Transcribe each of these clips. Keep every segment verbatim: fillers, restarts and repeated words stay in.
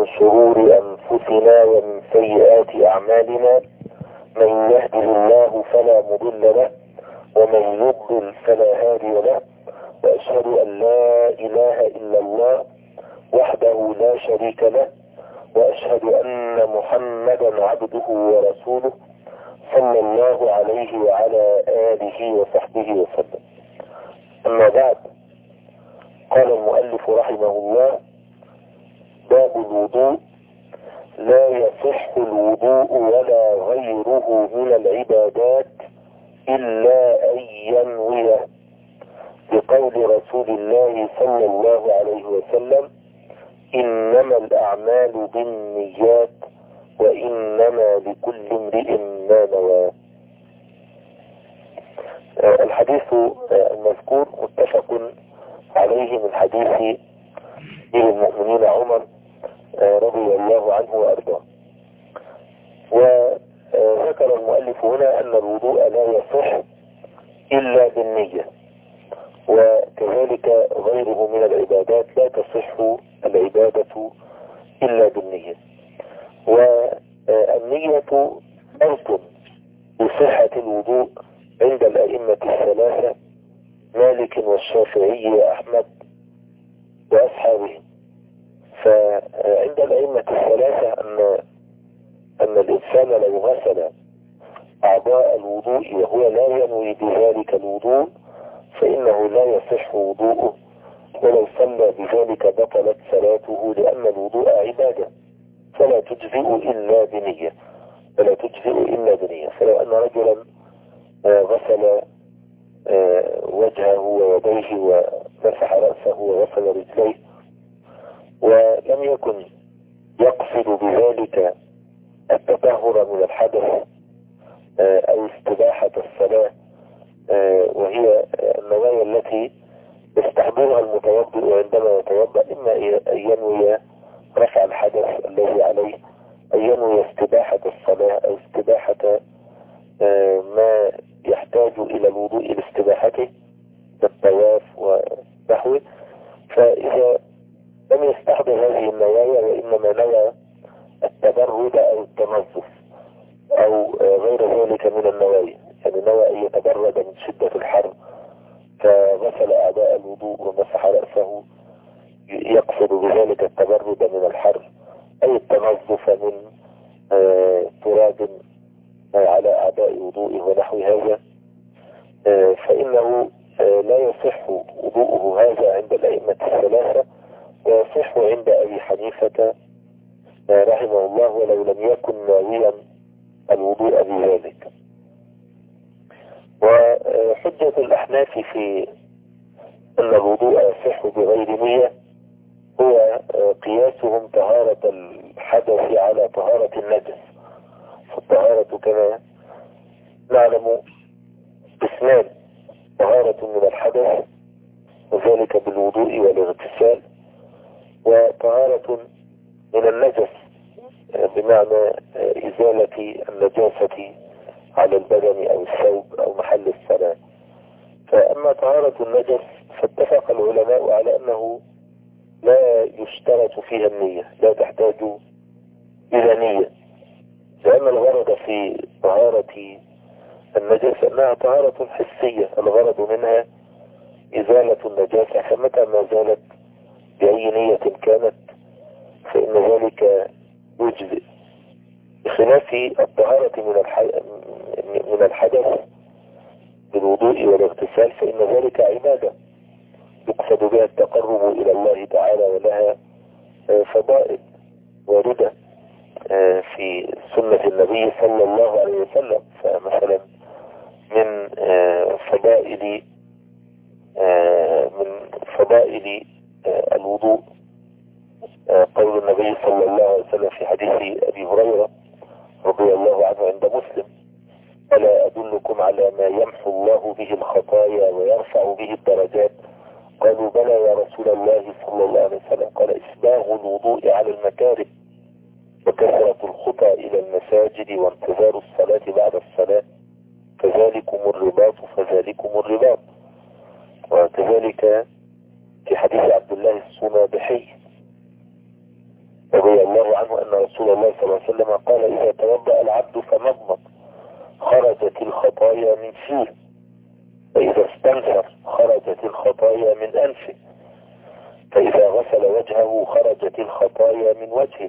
من شرور أنفسنا ومن سيئات أعمالنا، من يهده الله فلا مضل له ومن يضلل فلا هادي له، وأشهد أن لا إله إلا الله وحده لا شريك له، وأشهد أن محمدا عبده ورسوله صلى الله عليه وعلى آله وصحبه وسلم. أما بعد، قال المؤلف رحمه الله: باب الوضوء. لا يصح الوضوء ولا غيره من العبادات إلا أن ينوي، بقول رسول الله صلى الله عليه وسلم: إنما الأعمال بالنيات وإنما لكل امرئ ما نوى. الحديث المذكور متفق عليه من حديث أمير المؤمنين عمر رضي الله عنه وأرضاه. وذكر المؤلف هنا أن الوضوء لا يصح إلا بالنية، وكذلك غيره من العبادات لا تصح العبادة إلا بالنية. والنية شرط لصحة الوضوء عند الأئمة الثلاثة مالك والشافعي وأحمد وأصحابهم. فعند الأئمة الثلاثة أن أن الإنسان لو غسل أعضاء الوضوء وهو لا ينوي بذلك الوضوء فإنه لا يصح وضوءه، ولو صلى بذلك بطلت صلاته، لأن الوضوء عبادة فلا تجزئ إلا بنية فلا تجزئ إلا بنية. فلو أن رجلا غسل وجهه ويديه ومسح رأسه وغسل رجليه ولم يكن يقصد بذلك التطهر من الحدث أو استباحة الصلاة، وهي النوايا التي يستحضرها المتوضئ عندما يتوضأ، إما أن ينوي رفع الحدث الذي عليه، أن ينوي استباحة الصلاة أو استباحة ما يحتاج إلى الوضوء لاستباحته كالطواف ونحوه. فإذا لم يستحضر هذه النوايا وإنما نوى التبرد أو التنظف أو غير ذلك من النوايا، يعني نوى أن يتبرد من شدة الحر فغسل أعضاء الوضوء ومسح رأسه يقصد بذلك التبرد من الحر أي التنظف من تراب على أعضاء وضوءه ونحو هذا، فإنه لا يصح وضوءه هذا عند الأئمة الثلاثة، ويصح عند أبي حنيفة رحمه الله ولو لم يكن ناويا الوضوء بذلك. وحجة الأحناف في أن الوضوء يصح بغير نية هو قياسهم طهارة الحدث على طهارة النجس. فالطهارة كما نعلم قسمان: طهارة من الحدث وذلك بالوضوء والاغتسال، وطهارة من النجس بمعنى إزالة النجاسة على البدن أو الثوب أو محل الصلاة. فأما طهارة النجس فاتفق العلماء على أنه لا يشترط فيها النية، لا تحتاج إلى نية، لأن الغرض في طهارة النجاسة أنها طهارة حسية، الغرض منها إزالة النجاسة، فمتى ما زالت بأي نية كانت فإن ذلك يجزئ، بخلاف الطهارة من من الحدث بالوضوء والاغتسال فإن ذلك عبادة يقصد بها التقرب إلى الله تعالى، ولها فضائل واردة في سنة النبي صلى الله عليه وسلم. فمثلا من فضائل من فضائل الوضوء قول النبي صلى الله عليه وسلم في حديث أبي هريرة رضي الله عنه عند مسلم: ألا أدلكم على ما يمحو الله به الخطايا ويرفع به الدرجات؟ قالوا: بلى يا رسول الله صلى الله عليه وسلم. قال: إسباغ الوضوء على المكاره وكثرة الخطى إلى المساجد وانتظار الصلاة بعد الصلاة، فذلكم الرباط فذلكم الرباط. وكذلك في حديث عبد الله الصنابحي رضي الله عنه أن رسول الله صلى الله عليه وسلم قال إذا توضأ العبد فمضمض خرجت الخطايا من فيه، فإذا استنثر خرجت الخطايا من أنفه، فإذا غسل وجهه خرجت الخطايا من وجهه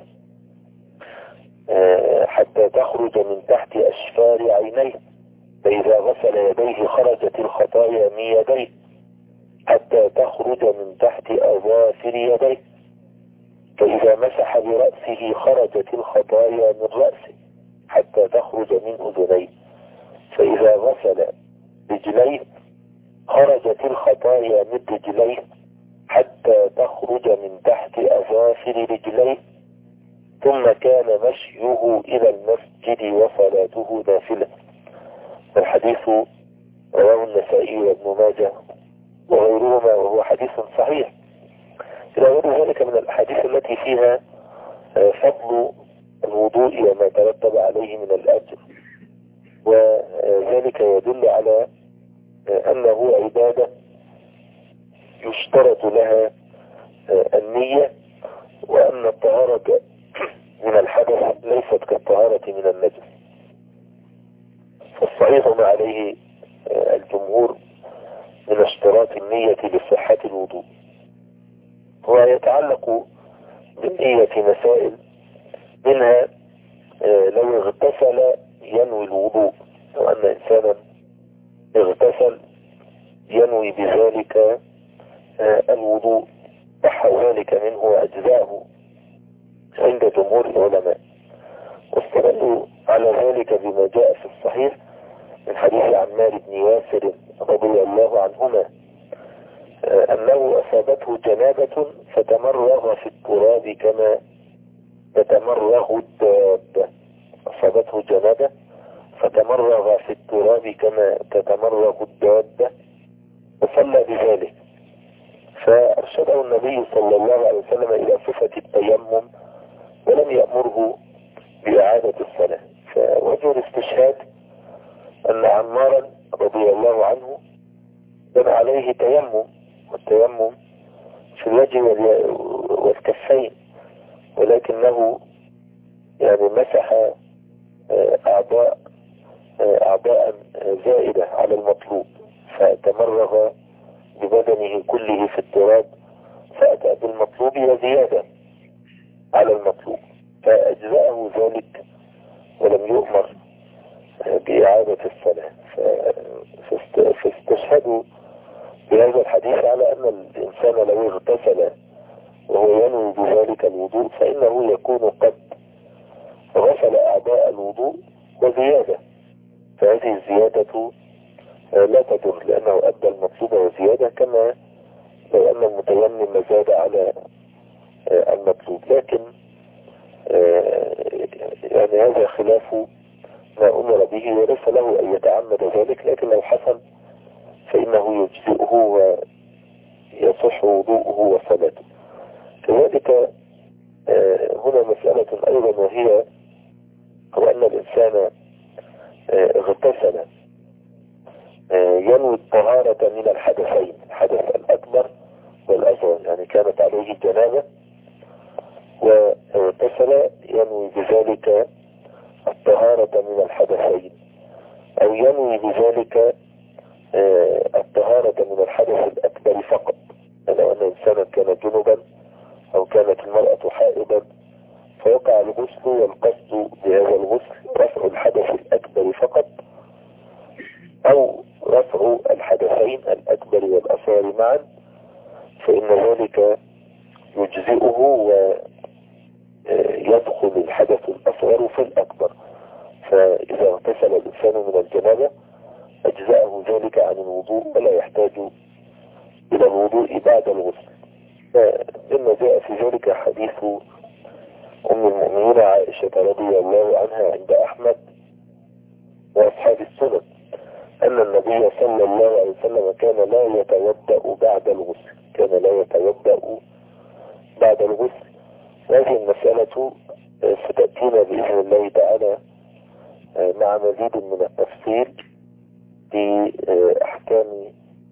حتى تخرج من تحت أشفار عينيه، فإذا غسل يديه خرجت الخطايا من يديه حتى تخرج من تحت أظافر يديه، فإذا مسح برأسه خرجت الخطايا من رأسه حتى تخرج من أذنيه، فإذا غسل رجليه خرجت الخطايا من رجليه حتى تخرج من تحت أظافر رجليه، ثم كان مشيه إلى المسجد وصلاته نافلة. الحديث رواه النسائي وابن ماجه وغيرهما وهو حديث صحيح. إلى غير ذلك من الأحاديث التي فيها فضل الوضوء وما ترتب عليه من الأجر، وذلك يدل على أنه عبادة يشترط لها النية، وأن الطهارة من الحدث ليست كالطهارة من النجس. فالصحيح ما عليه الجمهور من اشتراط النية لصحة الوضوء، ويتعلق بالنية مسائل، منها لو اغتسل ينوي الوضوء، لو أن إنسانا اغتسل ينوي بذلك الوضوء صح ذلك منه وأجزاءه عند جمهور العلماء، واستدلوا على ذلك بما جاء في الصحيح من حديث عمار بن ياسر رضي الله عنهما أنه أصابته جنابة فتمرغ في التراب كما تتمرغ الدابة، أصابته جنابة فتمرغ في التراب كما تتمرغ الدابة وصلى بذلك، فأرشده النبي صلى الله عليه وسلم إلى صفة التيمم ولم يأمره بإعادة الصلاة. فوجه الاستشهاد أن عمارا رضي الله عنه كان عليه تيمم، والتيمم في الوجه والكفين، ولكنه يعني مسح أعضاء أعضاء زائدة على المطلوب، فتمرغ ببدنه كله في التراب فأتى بالمطلوب وزيادة على المطلوب، فأجزأه ذلك ولم يؤمر بإعادة الصلاة. فاستشهدوا بهذا الحديث على أن الإنسان لو اغتسل وهو ينوي بذلك الوضوء فإنه يكون قد غسل أعضاء الوضوء وزيادة، فهذه الزيادة لا تضر لأنه أدى المطلوب وزيادة، كما لو أن المتيمم زاد على المطلوب. لكن يعني هذا خلاف ما أمر به وليس له أن يتعمد ذلك، لكن لو حصل فإنه يجزئه ويصح وضوءه وصلاته. كذلك هنا مسألة أيضا، وهي هو أن الإنسان اغتسل ينوي الطهارة من الحدثين، الحدث الأكبر والأصغر، يعني كانت عليه جنابة واغتسل ينوي بذلك الطهارة من الحدثين، أو ينوي بذلك الطهارة من الحدث الأكبر فقط، لو أن إنسانا كان جنبا أو كانت المرأة حائضا فوقع الغسل، والقصد بهذا الغسل رفع الحدث الأكبر فقط أو رفع الحدثين الأكبر والأصغر معا، فإن ذلك يجزئه ويدخل الحدث الأصغر في الأكبر. فإذا اغتسل الإنسان من الجنابة أجزأه ذلك عن الوضوء ولا يحتاج إلى الوضوء بعد الغسل. مما جاء في ذلك حديث أم المؤمنين عائشة رضي الله عنها عند أحمد وأصحاب السنن أن النبي صلى الله عليه وسلم كان لا يتوضأ بعد الغسل، كان لا يتوضأ بعد الغسل. هذه المسألة ستأتينا بإذن الله تعالى مع مزيد من التفصيل بأحكام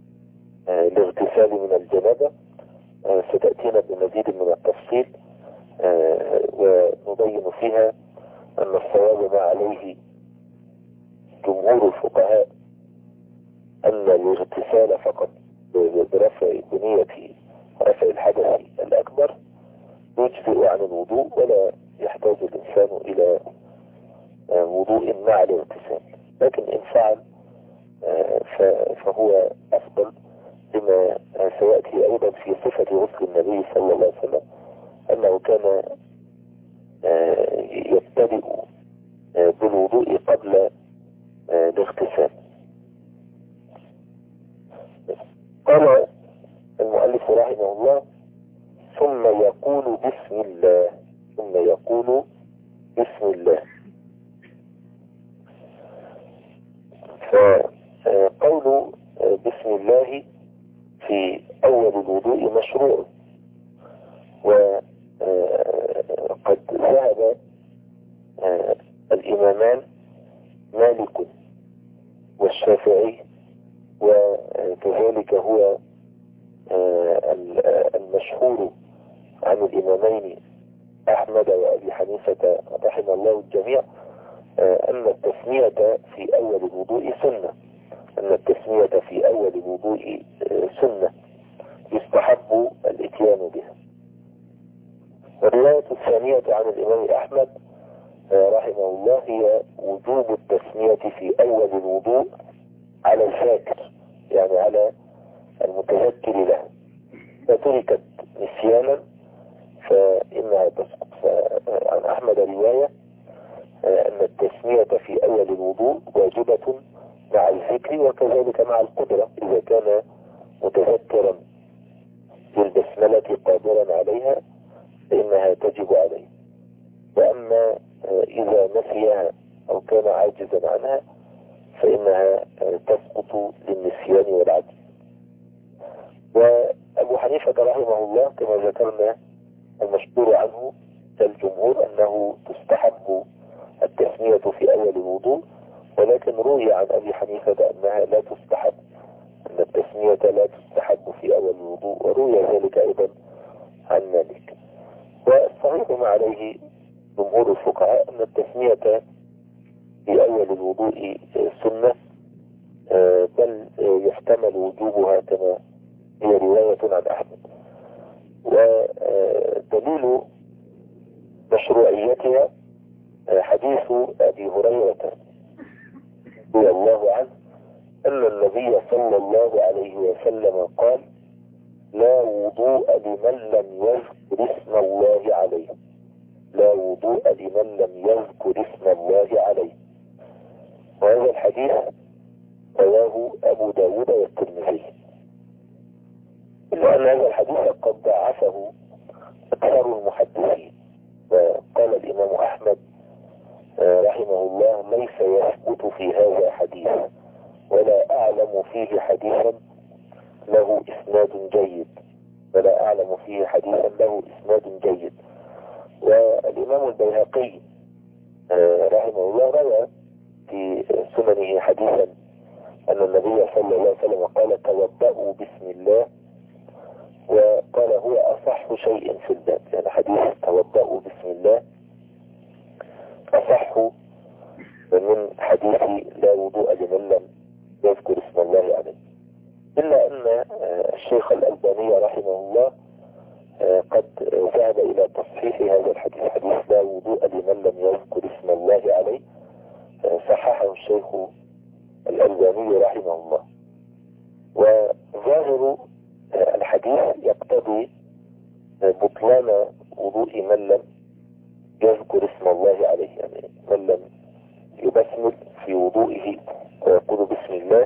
الاغتسال من الجنابة، ستأتينا بمزيد من التفصيل ونبين فيها أن الصواب ما عليه جمهور الفقهاء أن الاغتسال فقط برفع بنية رفع الحدث الأكبر يجزئ عن الوضوء، ولا يحتاج الإنسان إلى وضوء مع الاغتسال. لكن إن فعل فهو أفضل، لما سيأتي أيضا في صفة غسل النبي صلى الله عليه وسلم أنه كان يبتدئ بالوضوء قبل الاغتسال. قال المؤلف رحمه الله: ثم يقول بسم الله. ثم يقول بسم الله. فقول بسم الله في أول الوضوء مشروع، وقد ذهب الإمامان مالك والشافعي، وكذلك هو المشهور عن الإمامين أحمد وأبي حنيفة رحمه الله الجميع، أن التسمية في أول الوضوء سنة أن التسمية في أول الوضوء سنة يستحب الاتيان بها. والرواية الثانية عن الإمام أحمد رحمه الله هي وجوب التسمية في أول الوضوء على الذاكر، يعني على المتذكر لها، فتركت نسيانا فإنها تسقط. عن أحمد رواية أن التسمية في أول الوضوء واجبة مع الذكر، وكذلك مع القدرة إذا كان متذكرا بالبسملة قادرا عليها فإنها تجب عليه، وأما إذا نسيها أو كان عاجزا عنها فإنها تسقط للنسيان والعجز. وأبو حنيفة رحمه الله كما ذكرنا المشهور عنه الجمهور أنه تستحب التسمية في أول الوضوء، ولكن روي عن أبي حنيفة أنها لا تستحب، أن التسمية لا تستحب في أول الوضوء، وروي ذلك أيضا عن مالك. والصحيح ما عليه جمهور الفقهاء أن التسمية في أول الوضوء سنة، بل يحتمل وجوبها كما هي رواية عن أحمد. ودليل مشروعيتها حديث أبي هريرة رضي الله عنه أن النبي صلى الله عليه وسلم قال: لا وضوء لمن لم يذكر اسم الله عليه. لا وضوء لمن لم يذكر اسم الله عليه. وهذا الحديث رواه أبو داود والترمذي، إلا أن هذا الحديث قد ضعفه أكثر المحدثين. وقال الإمام أحمد رحمه الله: ليس يثبت في هذا حديث، ولا أعلم فيه حديثا له إسناد جيد ولا أعلم فيه حديثا له إسناد جيد. والإمام البيهقي رحمه الله روى في سننه حديثا أن النبي صلى الله عليه وسلم قال: توضأوا بسم الله، وقال هو أصح شيء في الباب. يعني حديث توضأوا بسم الله أصح من حديث لا وضوء لمن لم يذكر اسم الله عليه. إلا أن الشيخ الألباني رحمه الله قد ذهب إلى تصحيح هذا الحديث، حديث لا وضوء لمن لم يذكر اسم الله عليه، صححه الشيخ الألباني رحمه الله. وظاهر الحديث يقتضي بطلان وضوء من لم يذكر اسم الله عليه، يعني من لم يبسمل في وضوئه ويقول بسم الله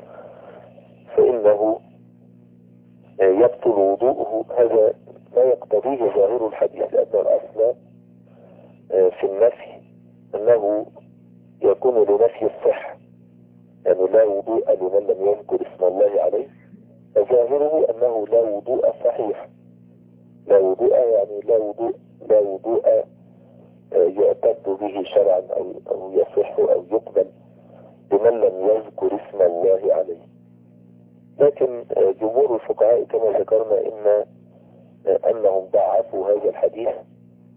فإنه يبطل وضوءه. هذا ما يقتضيه ظاهر الحديث، لأن الأصل في النفي أنه يكون لنفي الصحة، يعني لا وضوء لمن لم يذكر اسم الله عليه، فظاهره أنه لا وضوء صحيح. لا وضوء يعني لا وضوء لا وضوء يعتد به شرعا أو أو يصح أو يقبل لمن لم يذكر اسم الله عليه. لكن جمهور الفقهاء كما ذكرنا إن أنهم ضعفوا هذا الحديث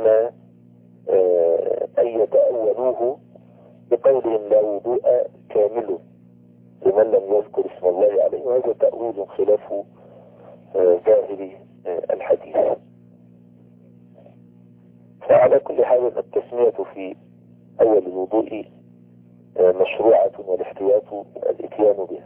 إما أن يتأولوه بقولهم لا وضوء كامل لمن لم يذكر اسم الله عليه، وهذا تأويل خلاف ظاهر الحديث. فعلى كل حال التسمية في أول الوضوء مشروعة، والاحتياط الاتيان بها.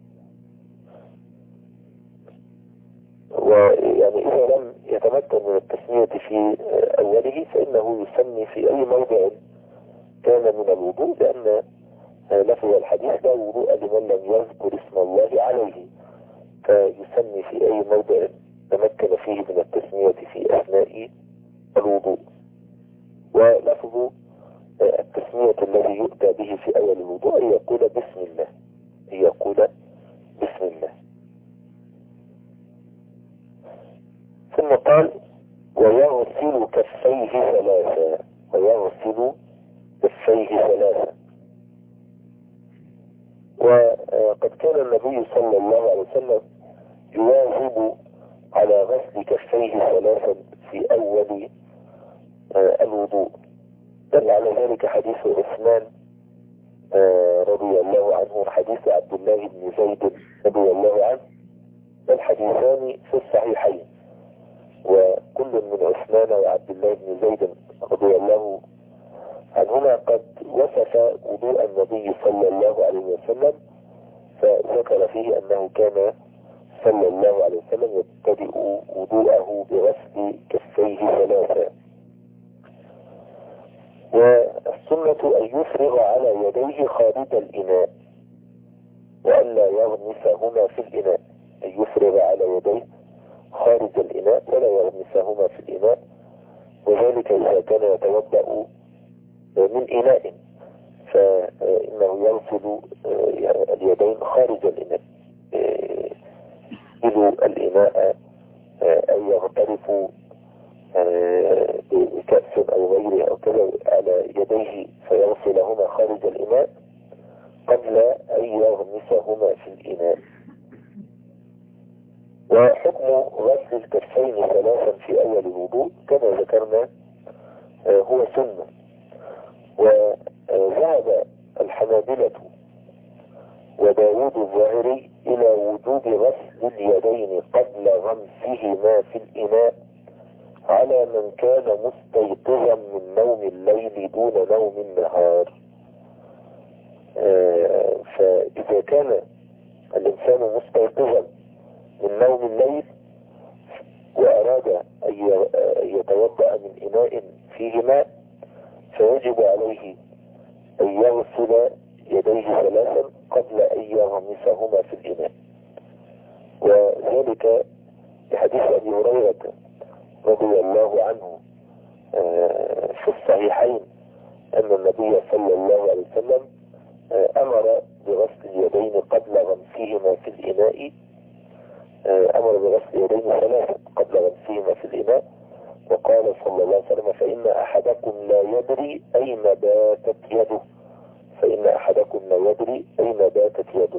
ويعني إذا لم يتمكن من التسمية في أوله فإنه يسمي في أي موضع كان من الوضوء، لأن لفظ الحديث لا وضوء لمن لم يذكر اسم الله عليه، فيسمي في أي موضع تمكن فيه من التسمية في أثناء الوضوء. ولفظ التسمية الذي يؤتى به في أول الوضوء أن يقول بسم الله، أن يقول بسم الله. ثم قال ويغسل كفيه ثلاثا، ويغسل كفيه ثلاثا. وقد كان النبي صلى الله عليه وسلم يواظب على غسل كفيه ثلاثا في أول الوضوء. دل على ذلك حديث عثمان رضي الله عنه وحديث عبد الله بن زيد رضي الله عنه، الحديثان في الصحيحين، وكل من عثمان وعبد الله بن زيد رضي الله عنهما قد وصف وضوء النبي صلى الله عليه وسلم، فذكر فيه أنه كان صلى الله عليه وسلم يبتدئ وضوءه بغسل كفيه ثلاثا. والسنة أن يفرغ على يديه خارج الإناء وأن لا يغمسهما في الإناء، أن يفرغ على يديه خارج الإناء ولا يغمسهما في الإناء، وذلك إذا كان يتوضأ من إناء فإنه يغسل اليدين خارج الإناء، إلو الإناء أن يغترف بكأس أو غيره أو كذا على يديه فيغسلهما خارج الإناء قبل أن يغمسهما في الإناء. وحكم غسل الكفين ثلاثا في أول الوضوء كما ذكرنا هو سنة. وذهب الحنابلة وداود الظاهري إلى وجوب غسل اليدين قبل غمسهما في الإناء على من كان مستيقظا من نوم الليل دون نوم النهار. فإذا كان الإنسان مستيقظا من نوم الليل وأراد أن يتوضأ من إناء فيه ماء فيجب عليه أن يغسل يديه ثلاثا قبل أن يغمسهما في الإناء، وذلك بحديث أبي هريرة رضي الله عنه في الصحيحين أن النبي صلى الله عليه وسلم أمر بغسل اليدين قبل غمسهما في الإناء، أمر بغسل اليدين ثلاثا قبل غمسهما في الإناء، وقال صلى الله عليه وسلم فإن أحدكم لا يدري أين باتت يده، فإن أحدكم لا يدري أين باتت يده.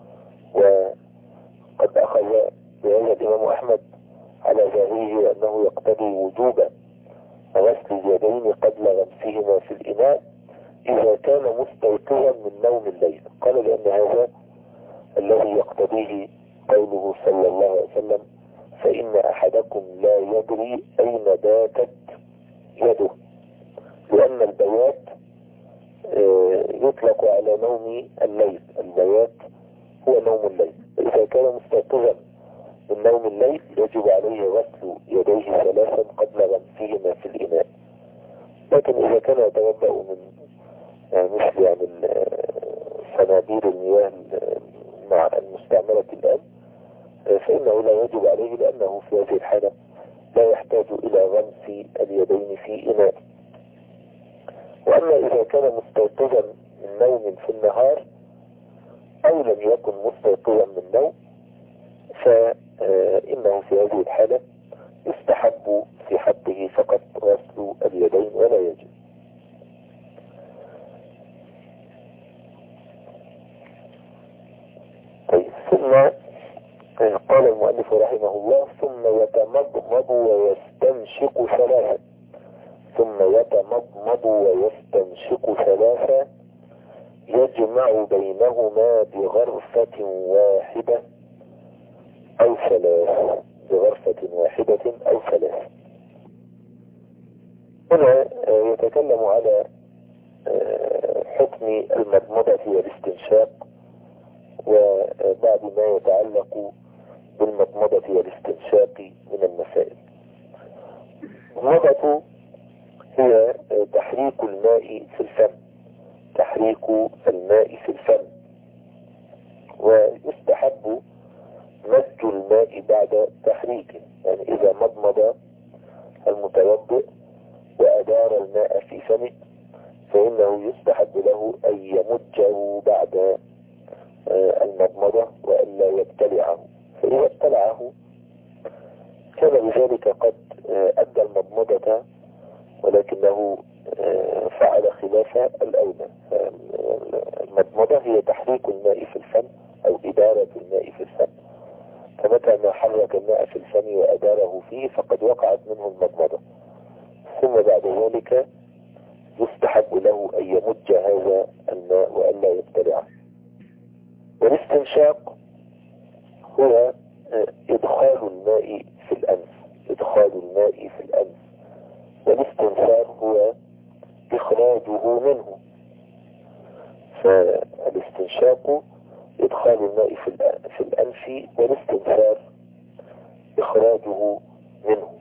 وقد أخذ بهذا الإمام أحمد على ظاهره أنه يقتضي وجوب غسل اليدين قبل غمسهما في الإناء إذا كان مستيقظا من نوم الليل. قال لأن هذا الذي يقتضيه قوله صلى الله عليه وسلم فإن أحدكم لا يدري أين باتت يده، لأن البيات يطلق على نوم الليل، البيات هو نوم الليل، إذا كان مستيقظا من نوم الليل يجب عليه غسل يديه ثلاثا قبل غمسهما في الإناء. لكن إذا كان يتوضأ من مثل يعني صنادير المياه مع المستعملة الآن فإنه لا يجب عليه، لأنه في هذه الحالة لا يحتاج إلى غمس اليدين في إناء. وأما إذا كان مستيقظا من نوم في النهار أو لم يكن مستيقظا من نوم فإنه في هذه الحالة يستحب في حقه فقط غسل اليدين ولا يجب. طيب، ثم قال المؤلف رحمه الله ثم يتمضمض ويستنشق ثلاثا. ثم يتمضمض ويستنشق ثلاثا يجمع بينهما بغرفة واحدة أو ثلاث بغرفة واحدة أو ثلاث. هنا يتكلم على حكم المضمضة والاستنشاق وبعد ما يتعلق بالمضمضة والاستنشاق من المسائل. المضمضة هي تحريك الماء في الفم، تحريك الماء في الفم، ويستحب مزج الماء بعد تحريكه. يعني إذا مضمض المتوضئ وأدار الماء في فمه فإنه يستحب له أن يمجه بعد المضمضة وألا يبتلعه، فإذا ابتلعه كان بذلك قد أدى المضمضة ولكنه فعل خلاف الأولى. المضمضة هي تحريك الماء في الفم أو إدارة الماء في الفم، فمتى ما حرك الماء في الفم وأداره فيه فقد وقعت منه المضمضة، ثم بعد ذلك يستحب له أن يمج هذا الماء وألا يبتلعه. والاستنشاق هو إدخال الماء في الأنف، إدخال الماء في الأنف، والاستنثار هو إخراجه منه. فالاستنشاق إدخال الماء في الأنف والاستنثار إخراجه منه.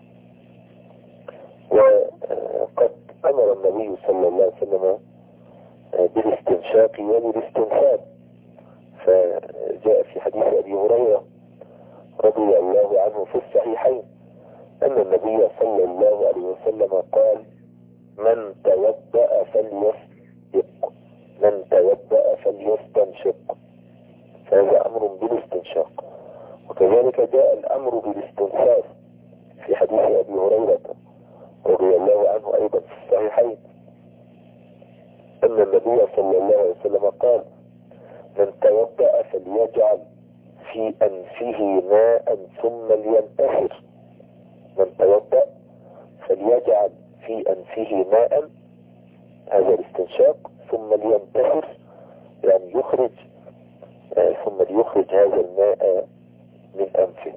وقد أمر النبي صلى الله عليه وسلم بالاستنشاق وبالاستنثار، فجاء في حديث أبي هريرة رضي الله عنه في الصحيحين أن النبي صلى الله عليه وسلم قال: من توضأ فليستنشق، من توضأ فليستنشق، فهذا أمر بالاستنشاق. وكذلك جاء الأمر بالاستنثار في حديث أبي هريرة رضي الله عنه أيضا في الصحيحين أن النبي صلى الله عليه وسلم قال: من توضأ فليجعل في أنفه ماء ثم لينتثر، من توضأ فليجعل في أنفه ماء، هذا الاستنشاق، ثم لينتثر يعني يخرج آه ثم ليخرج هذا الماء من أنفه.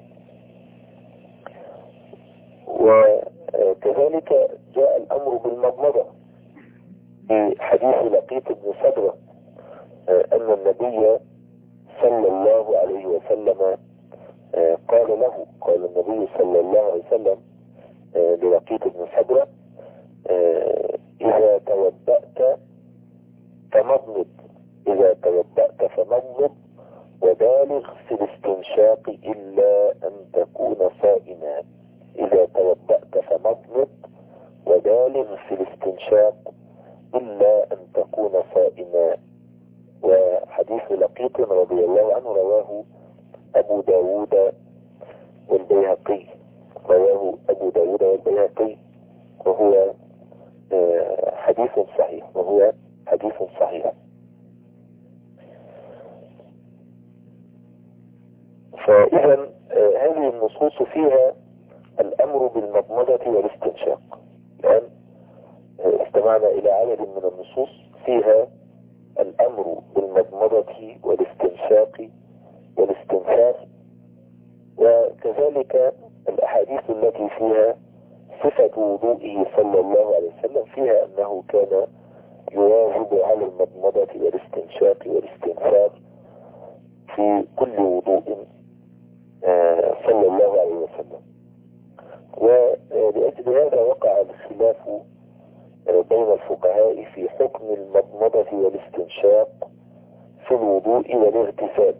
وكذلك جاء الأمر بالمضمضة في حديث لقيط بن صبرة آه أن النبي صلى الله عليه وسلم آه قال له قال النبي صلى الله عليه وسلم آه للقيط بن صبرة: آه إذا توضأت فمضمض، إذا توضأت فمضمض وبالغ في الاستنشاق إلا أن تكون صائما، إذا توضأت فمضمض وبالغ في الاستنشاق إلا أن تكون صائما. وحديث لقيط رضي الله عنه رواه أبو داود والبيهقي، رواه أبو داود والبيهقي، وهو حديث صحيح، وهو حديث صحيح. فإذا هذه النصوص فيها الأمر بالمضمضة والاستنشاق. الآن استمعنا إلى عدد من النصوص فيها الأمر بالمضمضة والاستنشاق والاستنثار، وكذلك الأحاديث التي فيها صفة وضوئه صلى الله عليه وسلم فيها أنه كان يواظب على المضمضة والاستنشاق والاستنثار في كل وضوء صلى الله عليه وسلم. ولأجل هذا وقع الخلاف بين الفقهاء في حكم المضمضة والاستنشاق في الوضوء والاغتسال.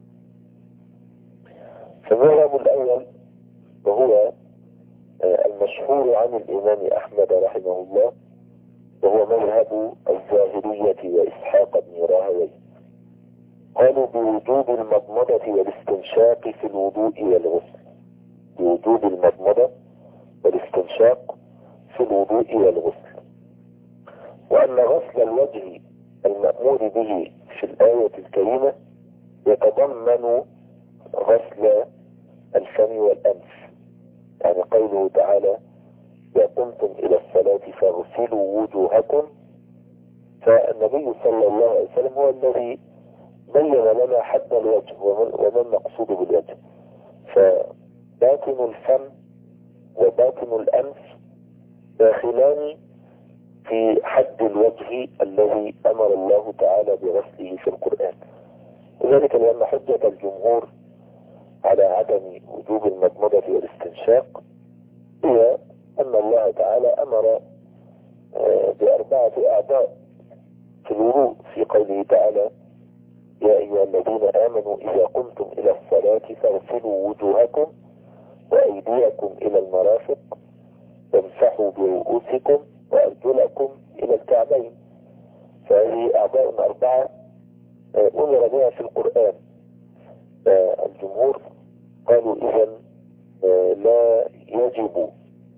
فالمذهب الأول وهو المشهور عن الإمام أحمد رحمه الله وهو مذهب الظاهرية وإسحاق بن راهويه، قالوا بوجوب المضمضة والاستنشاق في الوضوء والغسل، بوجوب المضمضة والاستنشاق في الوضوء والغسل، وأن غسل الوجه المأمور به في الآية الكريمة يتضمن غسل الفم والأنف، يعني قوله تعالى: إذا قمتم إلى الصلاة فاغسلوا وجوهكم. فالنبي صلى الله عليه وسلم هو الذي بين لنا حد الوجه وما المقصود بالوجه. فباطن الفم وباطن الأنف داخلان في حد الوجه الذي أمر الله تعالى بغسله في القرآن. وذلك لأن حجة الجمهور على عدم وجوب المضمضة والاستنشاق هي أن الله تعالى أمر بأربعة أعضاء في الوضوء في قوله تعالى: يا أيها الذين آمنوا إذا قمتم إلى الصلاة فاغسلوا وجوهكم وأيديكم إلى المرافق وامسحوا برؤوسكم وأرجلكم إلى الكعبين. فهذه أعضاء أربعة أمر بها في القرآن. الجمهور قالوا إذن لا يجب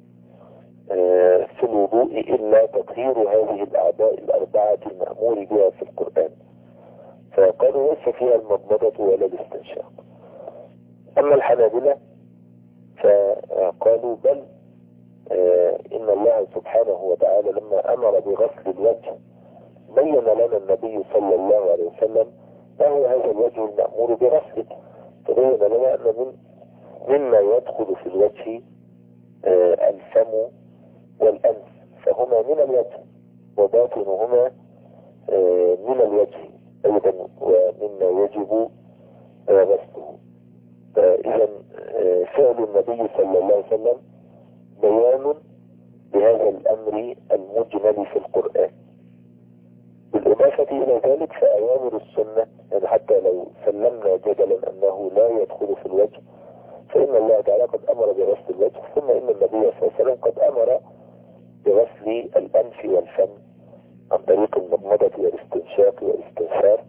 في الوضوء إلا تطهير هذه الأعضاء الأربعة المأمور بها في القرآن، فقالوا ليس فيها المضمضة ولا الاستنشاق. أما الحنابلة فقالوا بل إن الله سبحانه وتعالى لما أمر بغسل الوجه بين لنا النبي صلى الله عليه وسلم ما هو هذا الوجه المأمور بغسله، فبين لنا أن من مما يدخل في الوجه الفم والأنف، فهما من الوجه وباطنهما من الوجه أيضا ومما يجب غسله. فإذا فعل النبي صلى الله عليه وسلم بيان بهذا الأمر المجمل في القرآن. بالإضافة إلى ذلك فأوامر السنة، يعني حتى لو سلمنا جدلا أنه لا يدخل في الوجه، فإن الله تعالى قد أمر بغسل الوجه، ثم إن النبي صلى الله عليه وسلم قد أمر بغسل الأنف والفم عن طريق المضمضة والاستنشاق والاستنثار،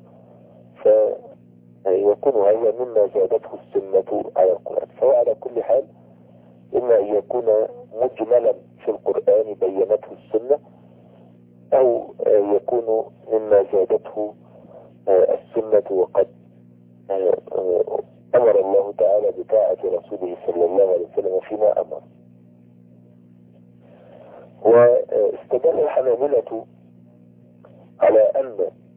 فيكون هذا مما زادته السنة على القرآن. فهو على كل حال إما أن يكون مجملا في القرآن بينته السنة، أو يكون مما زادته السنة وقد أمر الله تعالى بطاعة رسوله صلى الله عليه وسلم فيما أمر. واستدل الحنابلة على أن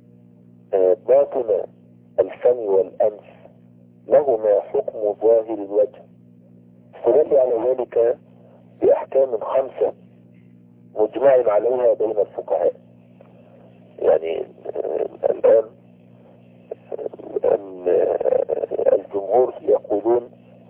باطن الفم والأنف لهما حكم ظاهر الوجه، استدل على ذلك بأحكام خمسة مجمع عليها بين الفقهاء. يعني الآن الجمهور يقولون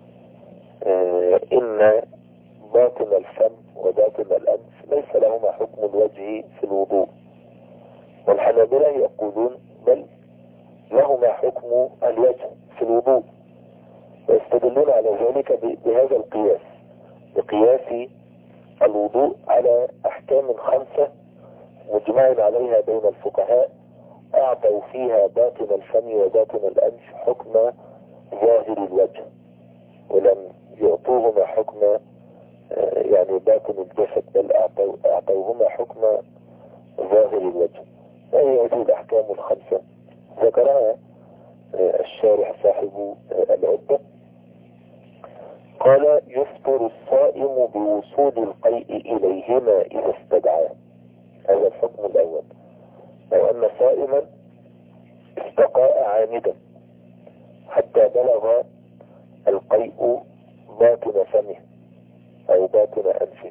إن باطن الفم وباطن الأنف ليس لهما حكم الوجه في الوضوء، والحنابلة يقولون بل لهما حكم الوجه في الوضوء، ويستدلون على ذلك بهذا القياس، بقياس الوضوء على أحكام خمسة مجمع عليها بين الفقهاء أعطوا فيها باطن الفم وباطن الأنف حكم ظاهر الوجه، ولم يعطوهما حكم يعني باطن الجسد، بل أعطوا أعطوهما حكم ظاهر الوجه. وهي هذه الأحكام الخمسة ذكرها الشارح صاحب العدة. قال: يفطر الصائم بوصول القيء إليهما إذا استدعاه. هذا الحكم الأول. لو أن صائما استقاء عامدا حتى بلغ القيء باطن فمه أو باطن أنفه،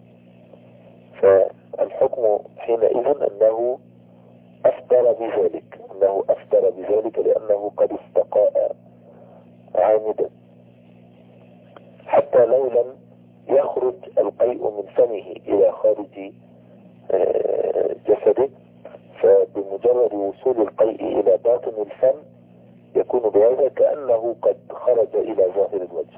فالحكم حينئذ أنه أفطر بذلك، أنه أفطر بذلك لأنه قد استقاء عامدا، حتى لو لم يخرج القيء من فمه إلى خارج جسده، فبمجرد وصول القيء إلى باطن الفم يكون بهذا كأنه قد خرج إلى ظاهر الوجه.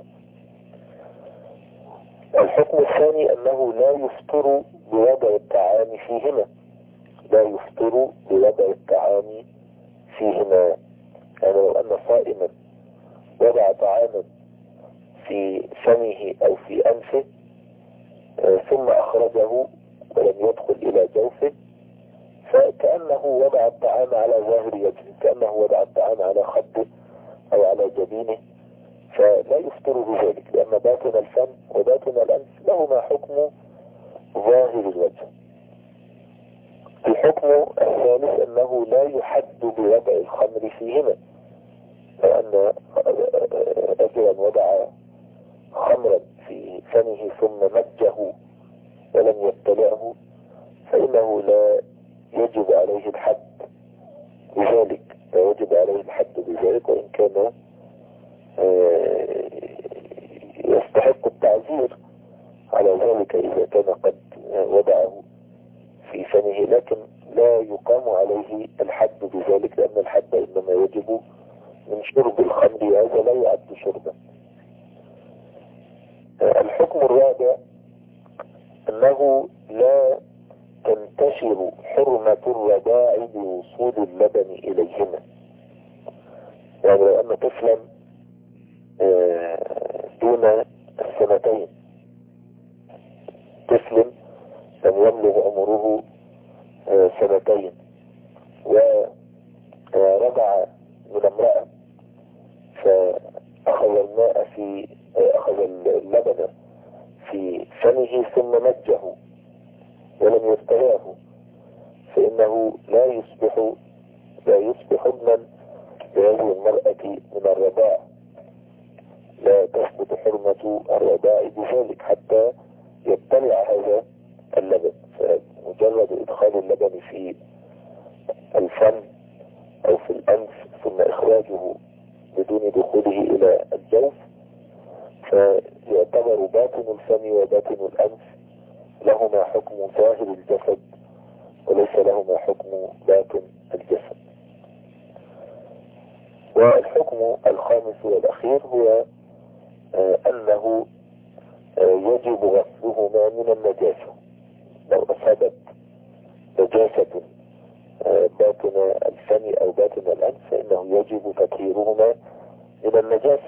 الحكم الثاني أنه لا يفطر بوضع الطعام فيهما، لا يفطر بوضع الطعام فيهما. يعني لو أن صائما وضع طعاما في فمه أو في أنفه ثم أخرجه ولم يدخل إلى جوفه، فكأنه وضع الطعام على ظاهر وجهه، كأنه وضع الطعام على خده أو على جبينه، فلا يفطر بذلك، لأن باطن الفم وباطن الأنف لهما حكم ظاهر الوجه. الحكم الثالث أنه لا يحد بوضع الخمر فيهما، لأن رجلا وضع خمرا في فمه ثم مجه ولم يبتلعه فإنه لا يجب عليه الحد بذلك، لا يجب عليه الحد بذلك، وإن كان يستحق التعزير على ذلك إذا كان قد وضعه في فمه، لكن لا يقام عليه الحد بذلك، لأن الحد إنما يجب من شرب الخمر، هذا لا يعد شربا. الحكم الرابع أنه لا تنتشر حرمة الرضاع بوصول اللبن إليهما. يعني لو أن طفلا دون السنتين، طفل لم يبلغ عمره سنتين ورضع من امرأة فأخذ الماء في أخذ اللبن في فمه ثم مجه ولم يستراه، فإنه لا يصبح لا يصبح ابنا لهذه المرأة من الرضاع، لا تثبت حرمة الرضاع بذلك حتى يبتلع هذا اللبن. فمجرد إدخال اللبن في الفم أو في الأنف ثم إخراجه بدون دخوله إلى الجوف فيعتبر باطن الفم وباطن الأنف لهما حكم ظاهر الجسد وليس لهما حكم باطن الجسد. والحكم الخامس والأخير هو أنه يجب غسلهما من النجاسة. لو أصابت نجاسة باطن الفم أو باطن الأنف فإنه يجب تطهيرهما من النجاسة.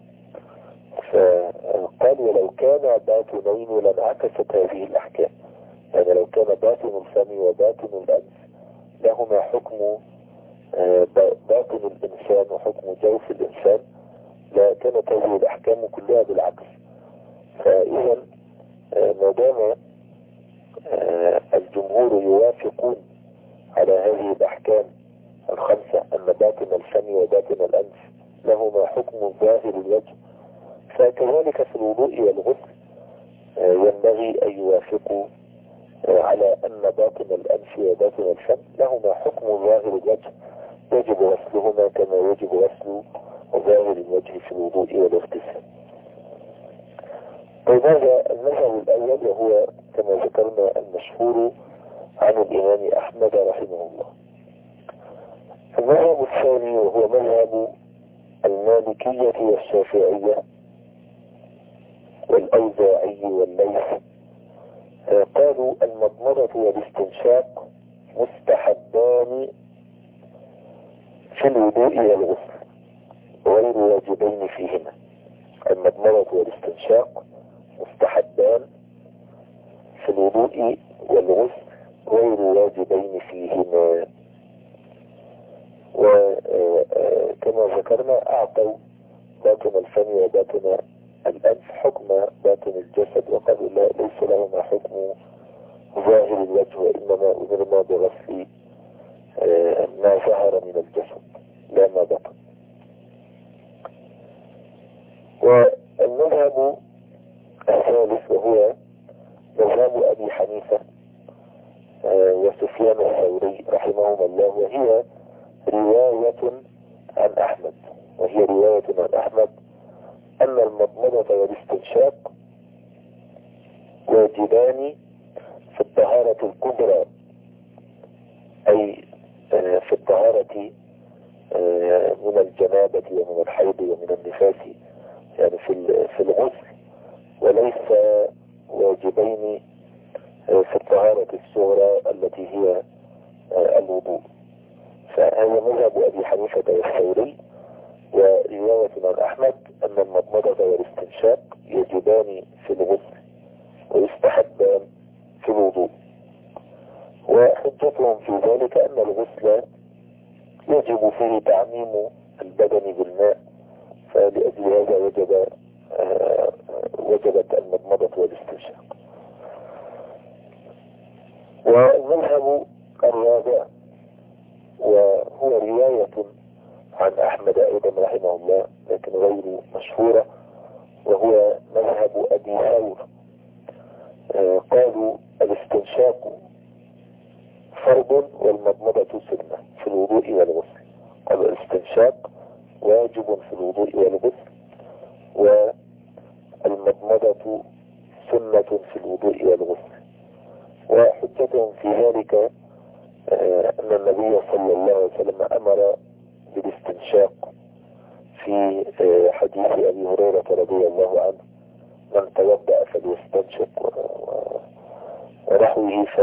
فقال ولو كان باطنين لانعكست هذه الأحكام، يعني لو كان باطن الفم وباطن الأنف لهما حكم باطن الإنسان وحكم جوف الإنسان لا كانت هذه الأحكام كلها بالعكس. فإذا ما دام الجمهور يوافقون على هذه الأحكام الخمسة أن باطن الفم وباطن الأنف لهما حكم ظاهر الوجه، فكذلك في الوضوء والغسل ينبغي أن يوافقوا على أن باطن الأنف وباطن الفم لهما حكم ظاهر الوجه يجب غسلهما كما يجب غسل ظاهر الوجه في الوضوء والاغتسال. طيب هذا المذهب الأول وهو كما ذكرنا المشهور عن الإمام أحمد رحمه الله. المذهب الثاني وهو مذهب المالكية والشافعية والأوزاعي والليث، قالوا المضمضة والاستنشاق مستحبان في الوضوء والغسل غير واجبين فيهما. المضمضة والاستنشاق مستحبان في الوضوء والغسل غير واجبين فيهما. وكما ذكرنا أعطوا باطن الفم وباطن الأنف حكم باطن الجسد وقالوا لا ليس لهما حكم ظاهر الوجه وإنما أمرنا بغسل ما ظهر من الجسد لا ما بطن. والمذهب الثالث وهو مذهب أبي حنيفة وسفيان الثوري رحمهما الله، وهي رواية عن أحمد وهي رواية عن أحمد أن المضمضة والاستنشاق واجبان في الطهارة الكبرى، أي في الطهارة من الجنابة ومن الحيض ومن النفاس، يعني في في الغسل، وليس واجبين في الطهارة الصغرى التي هي الوضوء. فهذا مذهب أبي حنيفة والثوري. ورواية عن أحمد أن المضمضة والاستنشاق يجبان في الغسل ويستحبان في الوضوء. وحجتهم في ذلك أن الغسل يجب فيه تعميم البدن بالماء، فلأجل هذا وجب وجبت المضمضة والاستنشاق. والمذهب الرابع وهو رواية عن أحمد أيضا رحمه الله لكن غير مشهورة، وهو مذهب أبي ثور. آه قالوا الاستنشاق فرض والمضمضة سنة في الوضوء والغسل. قالوا الاستنشاق واجب في الوضوء والغسل، والمضمضة سنة في الوضوء والغسل. وحجتهم في ذلك آه أن النبي صلى الله عليه وسلم أمر بالاستنشاق في آه حديث أبي هريرة رضي الله عنه: من توضأ فليستنشق ونحوه.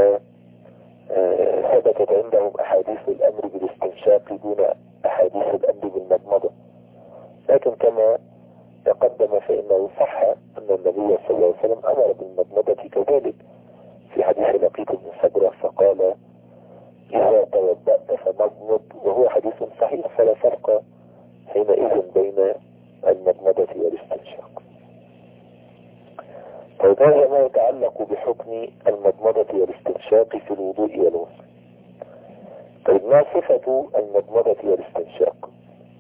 فثبتت عندهم أحاديث الأمر بالاستنشاق دون أحاديث الأمر بالمضمضة. لكن كما تقدم فإنه صح أن النبي صلى الله عليه وسلم أمر بالمضمضة كذلك في حديث لقيط بن صبرة فقال: إذا توضأت فمضمض، وهو حديث صحيح، فلا فرق حينئذ بين المضمضة والاستنشاق. طيب هذا ما يتعلق بحكم المضمضة والاستنشاق في الوضوء والغسل. طيب ما صفة المضمضة والاستنشاق؟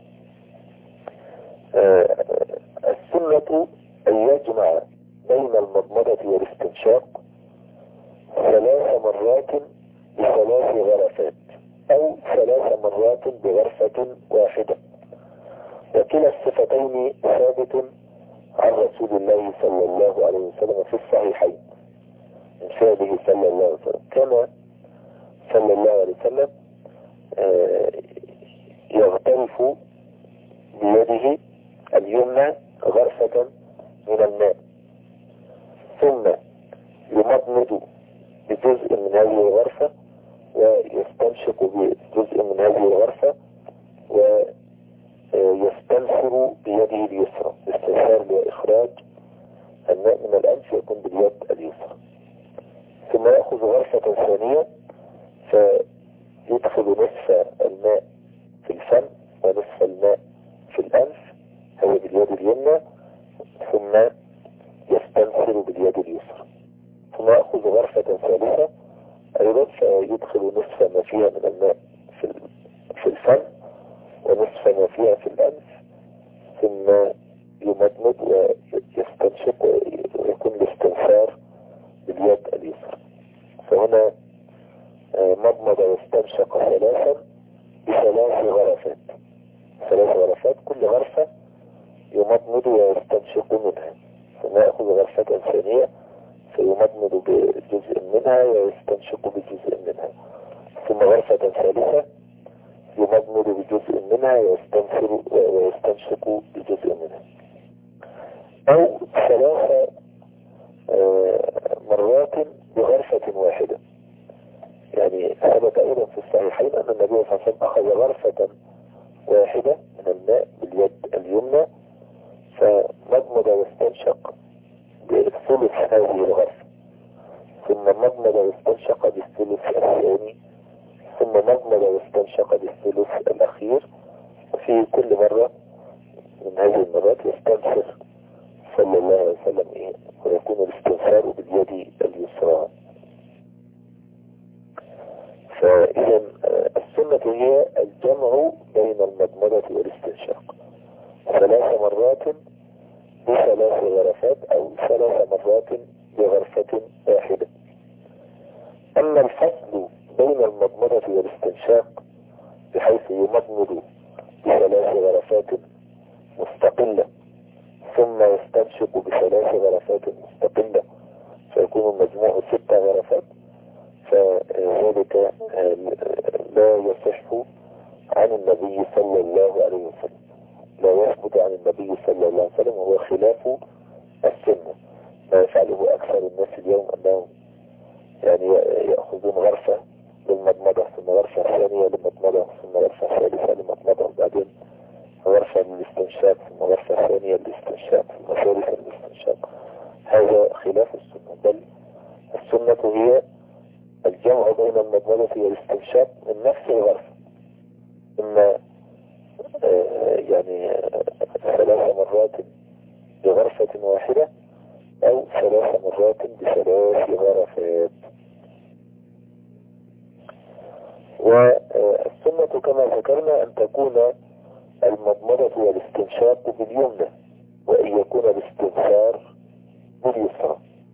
آه السنة أن يجمع بين المضمضة والاستنشاق ثلاث مرات بثلاث غرفات أو ثلاث مرات بغرفة واحدة، وكلا الصفتين ثابت عن رسول الله صلى الله عليه وسلم في الصحيحين من فعله صلى الله عليه وسلم. كان صلى الله عليه وسلم آه يغترف بيده اليمنى غرفة من الماء، ثم يمضمض بجزء من هذه الغرفة ويستنشق بجزء من هذه الغرفة ويستنثر بيده اليسرى. استنثار لإخراج الماء من الأنف يكون باليد اليسرى، ثم يأخذ غرفة ثانية فيدخل نصف الماء في الفم ونصف الماء في الأنف، هو باليد اليمنى، ثم يستنثر باليد اليسرى، ثم يأخذ غرفة ثالثة أيضا فيدخل نصف ما فيها من الماء في الفم ونصف ما فيها في الأنف، ثم يمضمض ويستنشق ويكون الاستنثار باليد اليسرى. فهنا مضمض واستنشق ثلاثا بثلاث غرفات، ثلاث غرفات كل غرفة يمضمض ويستنشق منها، ثم يأخذ غرفة ثانية فيمضمض بجزء منها ويستنشق بجزء منها، ثم غرفة ثالثة يمضمض بجزء منها ويستنثر ويستنشق بجزء منها، أو ثلاث مرات بغرفة واحدة. يعني ثبت أيضا في الصحيحين أن النبي صلى الله عليه وسلم أخذ غرفة واحدة من الماء باليد اليمنى فمضمض واستنشق بثلث هذه الغرفة، ثم مضمض واستنشق بالثلث الثاني، ثم مضمض واستنشق بالثلث الأخير. وفي كل مرة من هذه المرات يستنثر صلى الله عليه وسلم إيه ويكون الاستنثار باليد اليسرى. فإذا السنة هي الجمع بين المضمضة والاستنشاق ثلاث مرات بثلاث غرفات أو ثلاث مرات بغرفة واحدة. أما الفصل بين المضمضة والاستنشاق بحيث يمضمض بثلاث غرفات مستقلة ثم يستنشق بثلاث غرفات مستقلة فيكون المجموع ست غرفات، فذلك لا يصح عن النبي صلى الله عليه وسلم، لا يثبت عن النبي صلى الله عليه وسلم، وهو خلاف السنة. ما يفعله أكثر الناس اليوم أنهم يعني يأخذون غرفة للمضمضة ثم غرفة ثانية للمضمضة ثم غرفة ثالثة للمضمضة وبعدين غرفة للاستنشاق ثم غرفة ثانية للاستنشاق ثم ثالثة للاستنشاق. هذا خلاف السنة، بل السنة هي الجمع بين المضمضة والاستنشاق من نفس الغرفة، إما آه يعني آه ثلاث مرات بغرفة واحدة أو ثلاث مرات بثلاث غرفات. والسنة كما ذكرنا أن تكون المضمضة والاستنشاق باليمنى، وأن يكون الاستنثار باليسرى.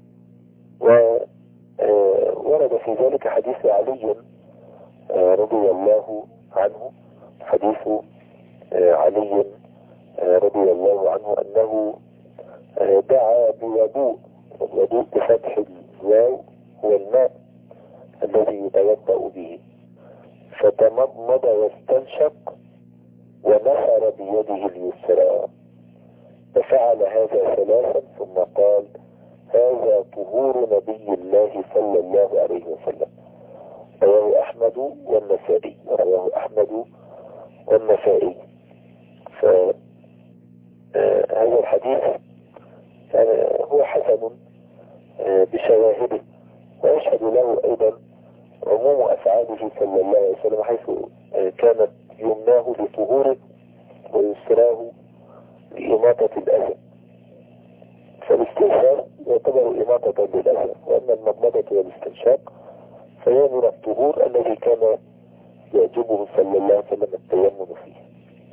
وورد في ذلك حديث علي رضي الله عنه، حديث علي رضي الله عنه أنه دعا بوضوء. الوضوء بفتح الواو هو الماء الذي يتوضأ به، فتمضمض واستنشق ونثر بيده اليسرى، ففعل هذا ثلاثا ثم قال: هذا طهور نبي الله صلى الله عليه وسلم. رواه أحمد والنسائي رواه أحمد والنسائي. فهذا الحديث هو حسن بشواهده، ويشهد له أيضا عموم أفعاله صلى الله عليه وسلم، حيث كانت يمناه لطهوره ويسراه لإماطة الأذى. فالاستنشاق يعتبر إماطة للأذى، وأما المضمضة والاستنشاق فهي من الطهور الذي كان يعجبه صلى الله عليه وسلم التيمم فيه.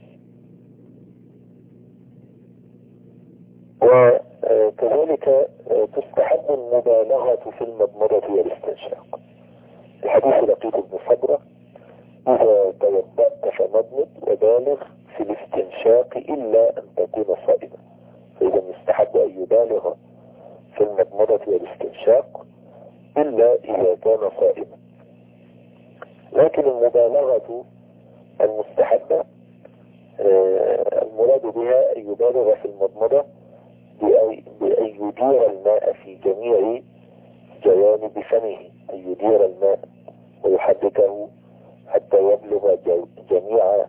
وكذلك تستحب المبالغة في المضمضة والاستنشاق. الحديث لقيط بن صبرة: إذا توضأت فمضمض وبالغ في الاستنشاق إلا أن تكون صائما. فإذا يستحب أن يبالغ في المضمضة والاستنشاق إلا إذا كان صائما. لكن المبالغة المستحبة المراد بها أن يبالغ في المضمضة بأن يدير الماء في جميع جوانب فمه، أن يدير الماء ويحركه حتى يبلغ جميع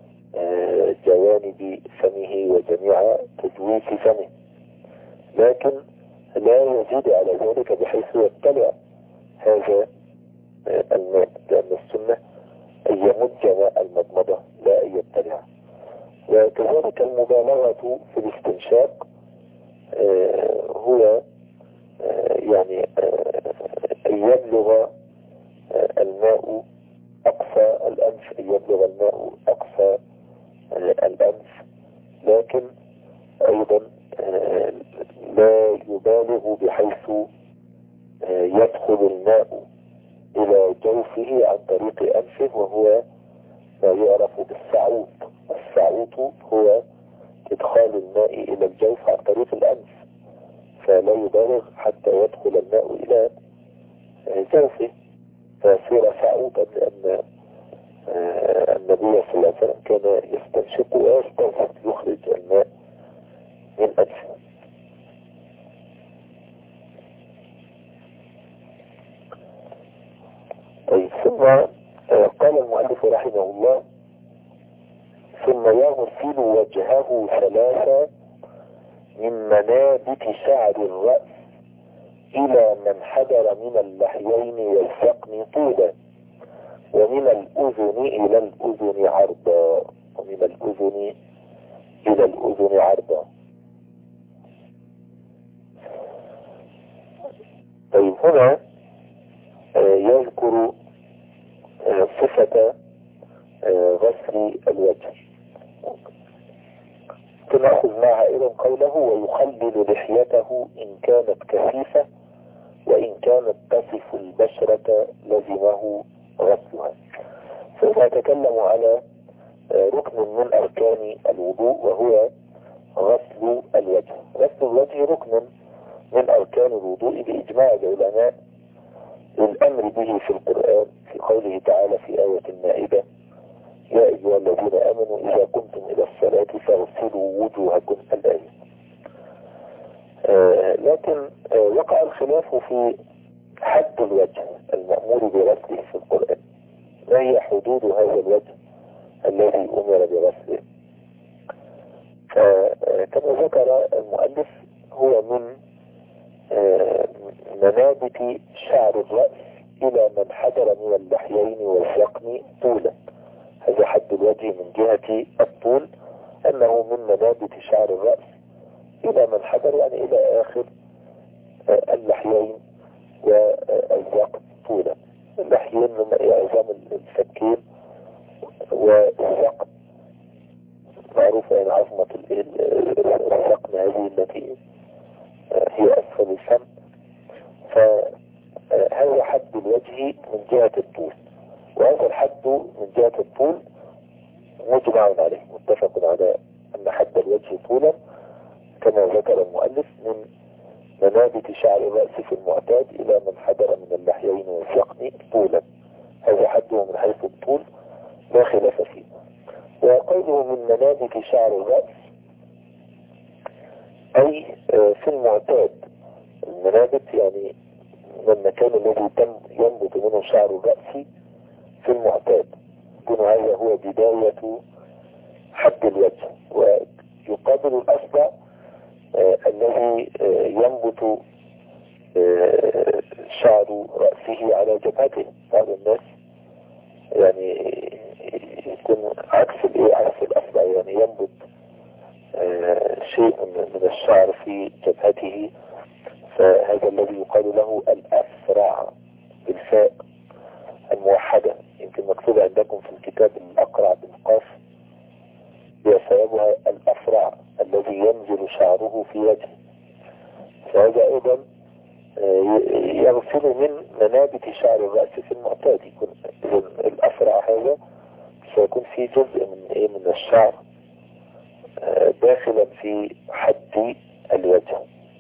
جوانب فمه وجميع تجويف فمه، لكن لا يزيد على ذلك بحيث يبتلع هذا الماء، لأن السنة أن يمج ماء المضمضة لا أن يبتلع. وكذلك المبالغة في الاستنشاق هو يعني أن يبلغ الماء أقصى الأنف، أن يبلغ الماء أقصى الأنف، لكن أيضا لا يبالغ بحيث يدخل الماء إلى جوفه عن طريق أنفه، وهو ما يعرف بالسعوط. السعوط هو إدخال الماء إلى الجوف عن طريق الأنف، فلا يبالغ حتى يدخل الماء إلى جوفه فيصير سعوطا، لأن النبي صلى الله عليه وسلم كان يستنشق ويستنشق يخرج الماء من أنفه. طيب، ثم قال المؤلف رحمه الله: ثم يغسل وجهه ثلاثة من منابت شعر الرأس إلى من حدر من اللحيين والذقن طولا، ومن الأذن إلى الأذن عرضا ومن الأذن إلى الأذن عرضا. طيب، هنا يذكر صفة غسل الوجه. تنأخذ معها أيضا قوله: ويخلل لحيته إن كانت كثيفة، وإن كانت تصف البشرة لزمه غسلها. فإذا تكلم على ركن من أركان الوضوء وهو غسل الوجه. غسل الوجه ركن من أركان الوضوء بإجماع العلماء، للأمر به في القرآن في قوله تعالى في آية المائدة: يا أيها الذين آمنوا إذا قمتم إلى الصلاة فاغسلوا وجوهكم الآية. آه لكن آه وقع الخلاف في حد الوجه المأمور بغسله في القرآن. ما هي حدود هذا الوجه الذي أمر بغسله؟ فكما ذكر المؤلف هو من آه منابت شعر الرأس إلى من حدر من اللحيين والذقن طولا. هذا حد الوجه من جهة الطول، أنه من منابت شعر الرأس إلى من حدر، يعني إلى آخر اللحيين والذقن طولا. اللحيين من عظام الفكين والذقن، معروفة يعني عظمة الذقن هذه التي هي أسفل الفم. فهذا حد الوجه من جهة الطول، وهذا الحد من جهة الطول مجمع عليه، متفق على أن حد الوجه طولا كما ذكر المؤلف من منابت شعر الرأس في المعتاد إلى من حدر من اللحيين والذقن طولا، هذا حده من حيث الطول لا خلاف فيه. وقوله من منابت شعر الرأس أي في المعتاد، المنابت يعني من المكان الذي ينبت منه شعر الرأس في المعتاد، يكون هذا هو بداية حد الوجه. ويقابل الأصبع آه الذي آه ينبت آه شعر رأسه على جبهته. بعض الناس يعني يكون عكس الايه عكس الأصبع، يعني ينبت آه شيء من الشعر في جبهته، فهذا الذي يقال له الأفرع بالفاء الموحدة. يمكن مكتوب عندكم في الكتاب الأقرع بالقاف، بسببها الأفرع الذي ينزل شعره في وجهه، فهذا أيضا يغسل من منابت شعر الرأس في المعتاد. يكون الأفرع هذا سيكون في جزء من إيه من الشعر داخلا في حد الوجه.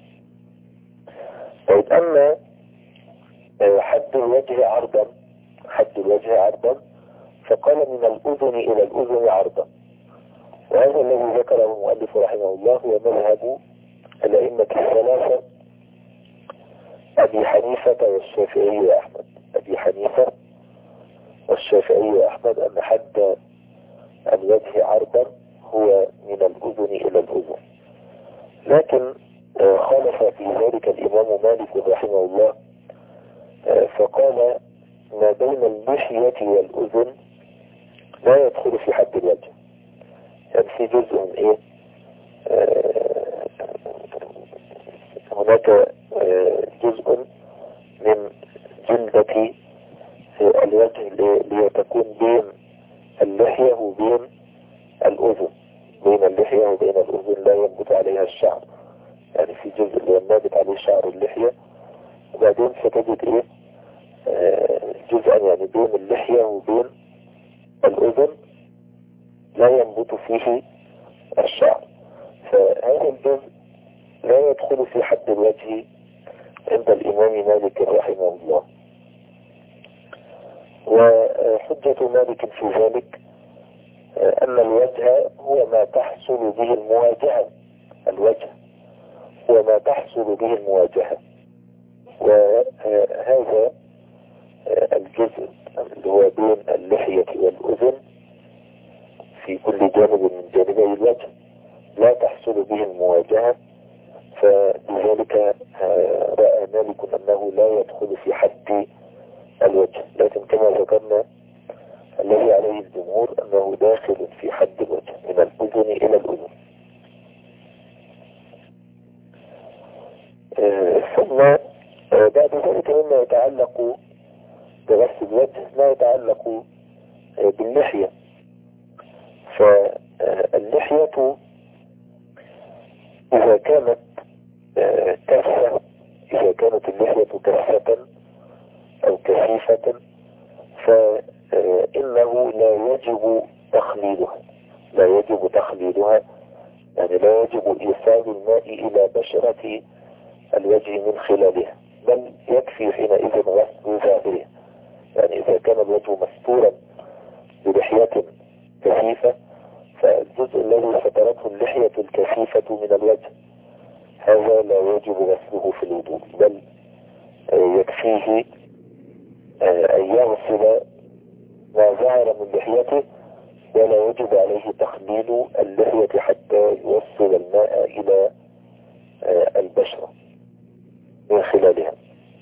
طيب أما حد الوجه عرضا، حد الوجه عرضا فقال من الأذن إلى الأذن عرضا، وهذا الذي ذكره المؤلف رحمه الله هو مذهب الأئمة الثلاثة أبي حنيفة والشافعي وأحمد. أبي حنيفة والشافعي وأحمد أن حد الوجه عرضا هو من الأذن إلى الأذن، لكن خالف في ذلك الإمام مالك رحمه الله فقال ما بين اللحية والأذن لا يدخل في حد الوجه، يعني في جزء من إيه آه هناك آه جزء من جلدة الوجه اللي تكون بين اللحية وبين الأذن، بين اللحية وبين الأذن لا ينبت عليها الشعر، يعني في جزء اللي ينبت عليه شعر اللحية، وبعدين ستجد إيه آه جزءا يعني بين اللحية وبين الأذن لا ينبت فيه الشعر، فهذا الجزء لا يدخل في حد الوجه عند الإمام مالك رحمه الله. وحجة مالك في ذلك أن الوجه هو ما تحصل به المواجهة، الوجه هو ما تحصل به المواجهة، وهذا الجزء اللي هو بين اللحية والأذن في كل جانب من جانبي الوجه لا تحصل به المواجهة، فلذلك رأى مالك أنه لا يدخل في حد الوجه، لكن كما ذكرنا الذي عليه الجمهور أنه داخل في حد الوجه من الأذن إلى الأذن. ثم بعد ذلك مما يتعلق بغسل الوجه ما يتعلق باللحية. فاللحية إذا كانت كثة، إذا كانت اللحية كثة أو كثيفة فإنه لا يجب تخليلها، لا يجب تخليلها يعني لا يجب إيصال الماء إلى بشرة الوجه من خلالها، بل يكفي حينئذ غسل ظاهره. يعني إذا كان الوجه مستورا بلحية كثيفة فالجزء الذي سترته اللحية الكثيفة من الوجه هذا لا يجب غسله في الوضوء، بل يكفيه أن يغسل ما ظهر من لحيته، ولا يجب عليه تخليل اللحية حتى يوصل الماء إلى البشرة من خلالها.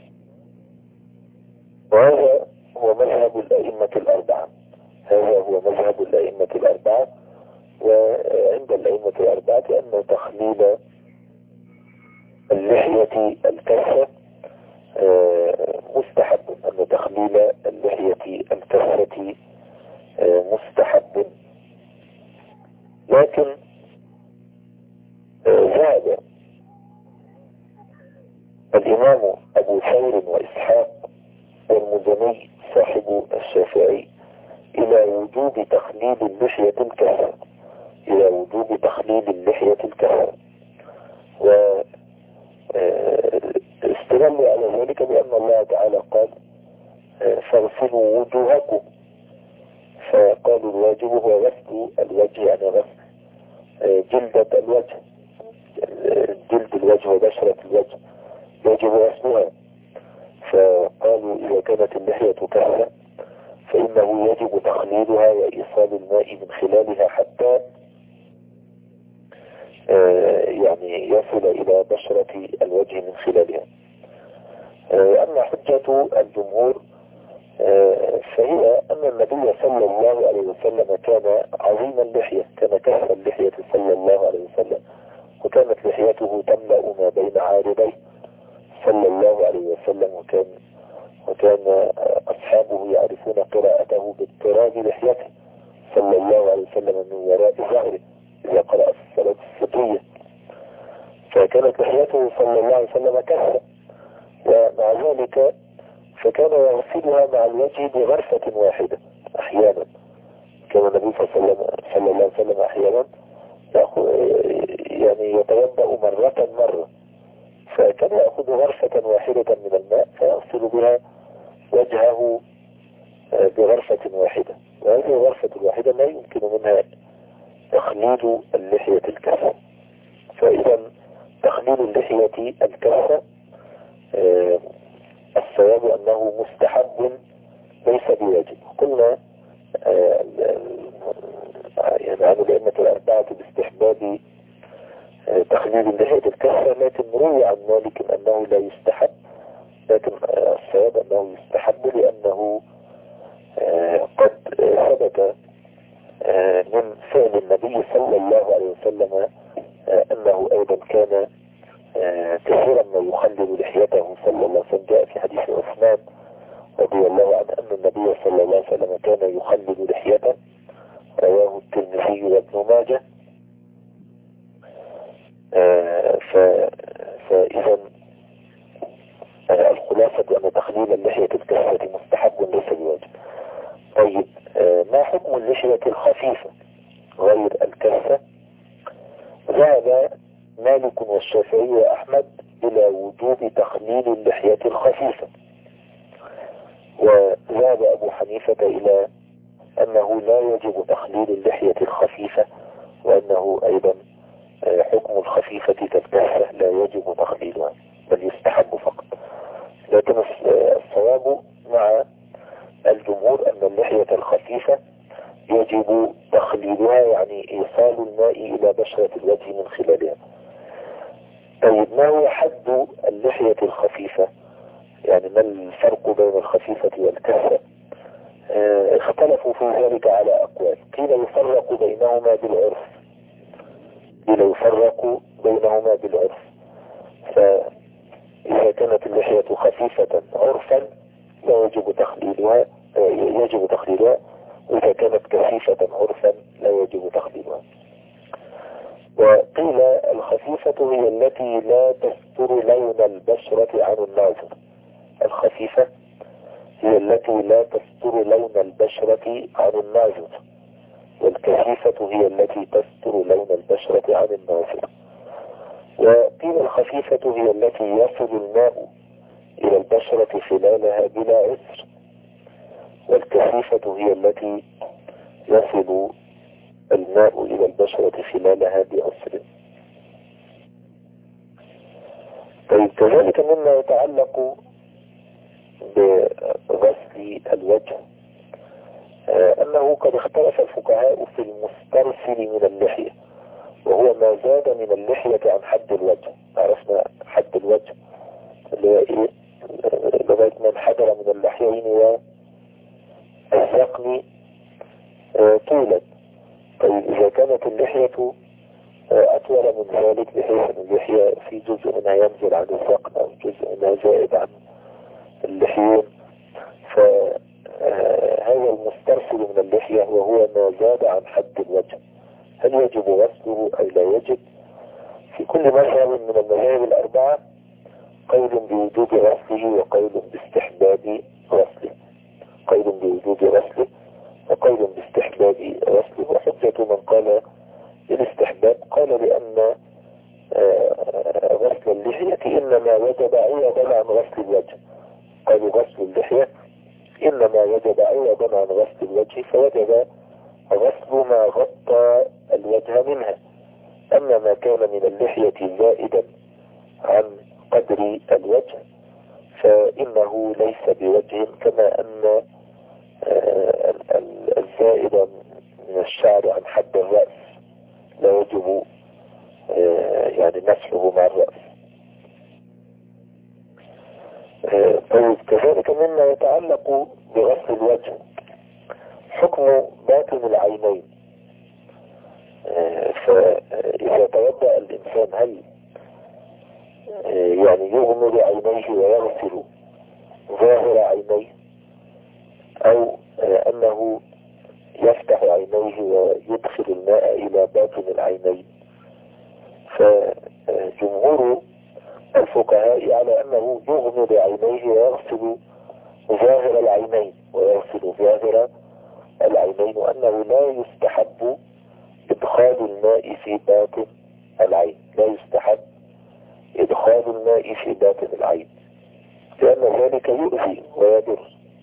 وهذا هو مذهب الأئمة الأربعة، هذا هو مذهب الأئمة الأربعة. وعند الأئمة الأربعة أن تخليل اللحية الكثة مستحب، أن تخليل اللحية الكثة مستحب. لكن ذهب الإمام أبو ثور وإسحاق والمزني صاحب الشافعي إلى وجوب تخليل اللحية الكثة، إلى وجوب تخليل اللحية الكثة، واستدلوا على ذلك بأن الله تعالى قال فاغسلوا وجوهكم، فقالوا الواجب هو غسل الوجه، يعني غسل جلدة الوجه، جلد الوجه وبشرة الوجه يجب غسلها. فقالوا إذا كانت اللحية كثة فإنه يجب تخليلها وإيصال الماء من خلالها حتى يعني يصل إلى بشرة الوجه من خلالها. أما حجة الجمهور فهي أن النبي صلى الله عليه وسلم كان عظيم اللحية، كان كث اللحية صلى الله عليه وسلم، وكانت لحيته تملأ ما بين عارضيه صلى الله عليه وسلم، وكان وكان أصحابه يعرفون قراءته باضطراب لحيته صلى الله عليه وسلم من وراء ظهره إذا قرأ في الصلاة السرية. فكانت لحيته صلى الله عليه وسلم كثة، ومع ذلك فكان يغسلها مع الوجه بغرفة واحدة أحيانا. كان النبي صلى الله عليه وسلم أحيانا يعني يتوضأ مرة مرة، فكان يأخذ غرفة واحدة من الماء فيغسل بها وجهه بغرفة واحدة، وهذه الغرفة الواحدة لا يمكن منها تخليل اللحية الكثة. فإذا تخليل اللحية الكثة الصواب أنه مستحب ليس بواجب. قلنا يعني عن الأئمة الأربعة باستحباب تخليل اللحية الكثة، لكن روي عن مالك أنه لا يستحب، لكن الصواب أنه يستحب لأنه قد ثبت من فعل النبي صلى الله عليه وسلم أنه أيضا كان كثيرا ما يخلل لحيته صلى الله عليه وسلم. جاء في حديث عثمان رضي الله عنه أن النبي صلى الله عليه وسلم كان يخلل لحيته، رواه الترمذي وابن ماجه. فإذا الخلاصة أن تخليل اللحية الكثة مستحب ليس بواجب. طيب ما حكم اللحية الخفيفة غير الكثة؟ ذهب مالك والشافعي وأحمد إلى وجوب تخليل اللحية الخفيفة، وذهب أبو حنيفة إلى أنه لا يجب تخليل اللحية الخفيفة، وأنه أيضا حكم الخفيفة كالكثة لا يجب تخليلها بل يستحب فقط. لكن الصواب مع الجمهور أن اللحية الخفيفة يجب تخليلها، يعني إيصال الماء إلى بشرة الوجه من خلالها. طيب ما هو حد اللحية الخفيفة؟ يعني ما الفرق بين الخفيفة والكثة؟ اه اختلفوا في ذلك على أقوال. قيل يفرق بينهما بالعرف، قيل يفرق بينهما بالعرف، فإذا كانت اللحية خفيفة عرفا لا يجب تخليلها، يجب تخليلها، وإذا كانت كثيفة عرفا لا يجب تخليلها. وقيل الخفيفة هي التي لا تستر لون البشرة عن الناظر، الخفيفة هي التي لا تستر لون البشرة عن الناظر، والكثيفة هي التي تستر لون البشرة عن الناظر. وقيل الخفيفة هي التي يصل الماء إلى البشرة خلالها بلا عسر، والكثيفة هي التي يصل الماء إلى البشرة خلالها بعسر. طيب كذلك مما يتعلق بغسل الوجه أنه قد اختلف الفقهاء في المسترسل من اللحية، وهو ما زاد من اللحية عن حد الوجه. عرفنا حد الوجه اللي هو إيه؟ لغاية ما انحدر من اللحيين والذقن طولا. طيب إذا كانت اللحية أطول من ذلك بحيث أن اللحية في جزء منها ينزل عن الذقن أو جزء منها زائد عن اللحيين، فهذا المسترسل من اللحية وهو ما زاد عن حد الوجه، هل يجب غسله أو لا يجب؟ في كل مذهب من المذاهب الأربعة قول بوجوب غسله وقول باستحباب غسله، قول بوجوب غسله وقول باستحباب غسله. وحجة من قال بالاستحباب قال لأن غسل اللحية إنما وجب عوضا عن غسل الوجه، قالوا غسل اللحية إنما وجب عوضا عن غسل الوجه فوجب غسل ما غطى الوجه منها، أما ما كان من اللحية زائدا عن قدر الوجه فإنه ليس بوجه، كما أن الزائد من الشعر عن حد الرأس لا يجب يعني مسحه مع الرأس. طيب كذلك مما يتعلق بغسل الوجه حكم باطن العينين، فإذا توضأ الإنسان هل يعني يغمض عينيه ويغسل ظاهر عينيه أو أنه يفتح عينيه ويدخل الماء إلى باطن العينين؟ فجمهور الفقهاء على أنه يغمض عينيه ويغسل ظاهر العينين ويغسل ظاهر العينين، وأنه لا يستحب إدخال الماء في باطن العين، لا يستحب إدخال الماء في باطن العين لأن ذلك يؤذي ويضر.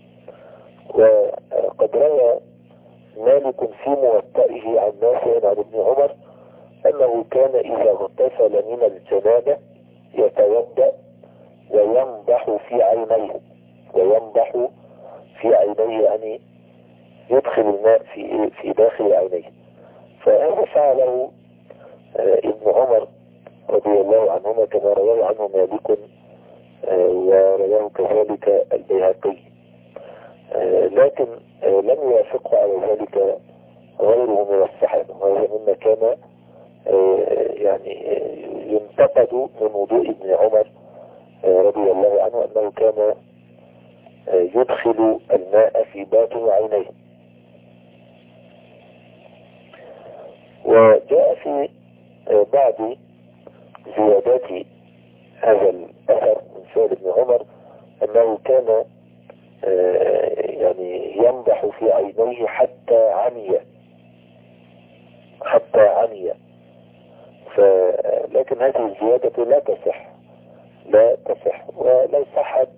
وقد روى مالك في موطئه عن نافع عن ابن عمر أنه كان إذا اغتسل من الجنابة يتوضأ وينضح في عينيه، وينضح في عينيه يعني يدخل الماء في في داخل عينيه. فهذا فعله ابن عمر رضي الله عنهما كما رواه عنه مالك ورواه كذلك البيهقي، لكن لم يوافقه على ذلك غيره من الصحابة، وهذا مما كان يعني ينتقد من وضوء ابن عمر رضي الله عنه أنه كان يدخل الماء في باطن عينيه. وجاء في بعض زيادات هذا الأثر من سؤال ابن عمر أنه كان يعني ينضح في عينيه حتى عمي، حتى عمي. لكن هذه الزيادة لا تصح، لا تصح ولا صحت،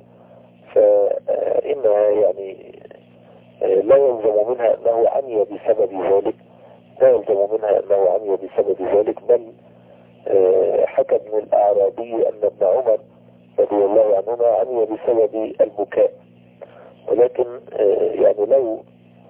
فإنها يعني لا يلزم منها أنه عمي بسبب ذلك، لا يلزم منها أنه عمي بسبب ذلك، بل حكى ابن الأعرابي أن ابن عمر رضي الله عنهما عمي بسبب البكاء. ولكن يعني لو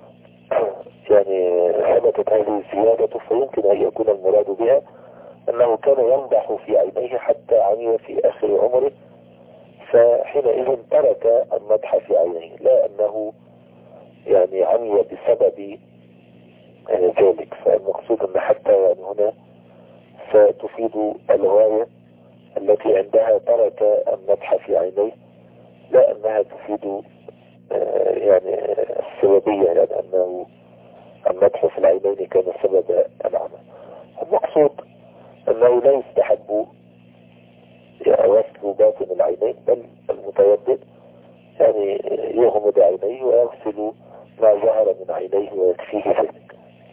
يعني ثبتت هذه الزيادة فيمكن أن يكون المراد بها أنه كان ينضح في عينيه حتى عمي في آخر عمره، فحينئذ ترك النضح في عينيه، لا أنه يعني عمي بسبب ذلك. فالمقصود أن حتى يعني هنا ستفيد الغاية التي عندها ترك النضح في عينيه، لا أنها تفيد يعني السببية، يعني أنه النضح في العينين كان سبب العمى. المقصود أنه لا يستحب غسل باطن العينين، بل المتوضئ يعني يغمض عينيه ويغسل ما ظهر من عينيه ويكفيه ذلك.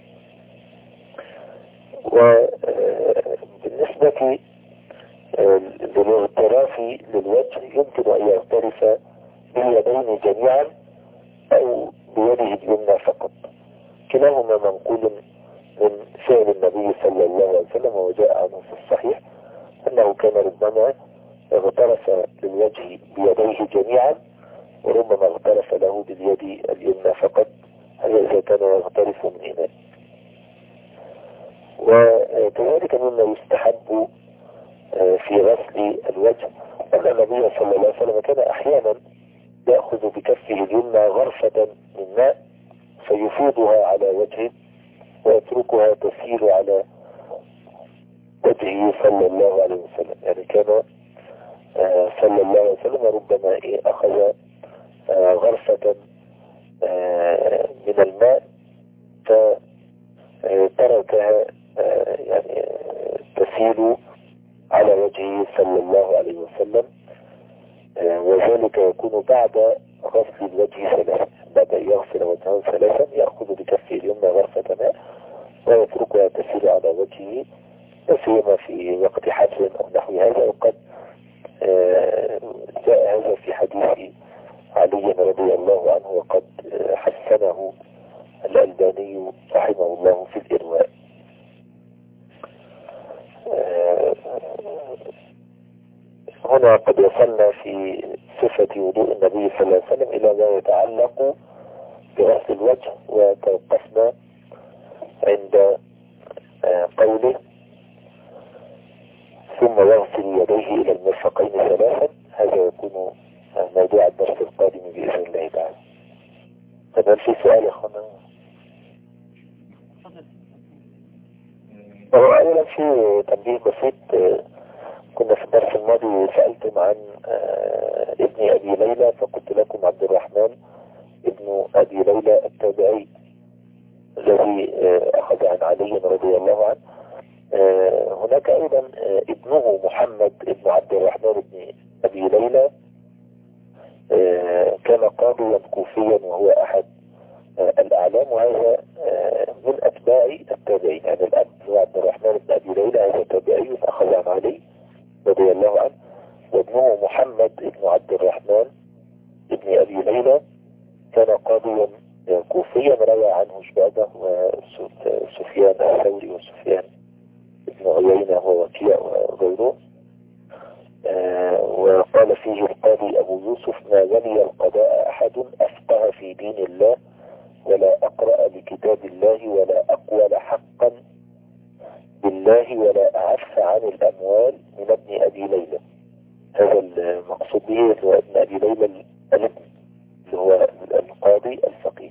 وبالنسبة للاغتراف للوجه يمكن أن يغترف باليدين جميعا أو بيده اليمنى فقط، كلاهما منقول من فعل النبي صلى الله عليه وسلم، وجاء عنه في الصحيح أنه كان ربما اغترف للوجه بيديه جميعا وربما اغترف له باليد اليمنى فقط، هذا إذا كان يغترف من إناء. وكذلك مما يستحب في غسل الوجه أن النبي صلى الله عليه وسلم كان أحيانا يأخذ بكفه اليمنى غرفة من ماء فيفيضها على وجهه ويتركها تسيل على وجهه صلى الله عليه وسلم، يعني كان صلى الله عليه وسلم ربما أخذ غرفة من الماء فتركها يعني تسيل على وجهه صلى الله عليه وسلم، وذلك يكون بعد غسل الوجه ثلاثا. بعد أن يغسل وجهه ثلاثا يأخذ بكفه اليمنى غرفة ماء ويتركها تسيل على وجهه، وسيما في وقت حفل أو نحو هذا. وقد جاء هذا في حديث علي رضي الله عنه، وقد حسنه الألباني رحمه الله في الإرواء. هنا قد وصلنا في صفة وضوء النبي صلى الله عليه وسلم إلى ما يتعلق بغسل الوجه، وتوقفنا عند قوله ثم يغسل يديه إلى المرفقين ثلاثا. هذا يكون موضوع الدرس القادم بإذن الله تعالى. طبعا في سؤال يا أخوانا؟ أولا في تنبيه بسيط، كنا في الدرس الماضي سألتم عن ابن أبي ليلى، فقلت لكم عبد الرحمن ابن أبي ليلى التابعي الذي أخذ عن علي رضي الله عنه. هناك أيضا ابنه محمد ابن عبد الرحمن ابن أبي ليلى، كان قاضيا كوفيا وهو أحد الأعلام، وهذا من أتباع التابعين. يعني الأب هو عبد الرحمن ابن أبي ليلى، هذا تابعي أخذ عن علي رضي الله عنه، وابنه محمد ابن عبد الرحمن ابن أبي ليلى كان قاضيا كوفيا، روى عنه شعبة وسفيان الثوري وسفيان ابن عيينة ووكيع وغيره. آه وقال فيه القاضي أبو يوسف: ما ولي القضاء أحد أفقه في دين الله ولا أقرأ لكتاب الله ولا أقول حقا بالله ولا أعف عن الأموال من ابن أبي ليلى. هذا المقصود به هو ابن أبي ليلى الابن اللي هو القاضي الفقيه.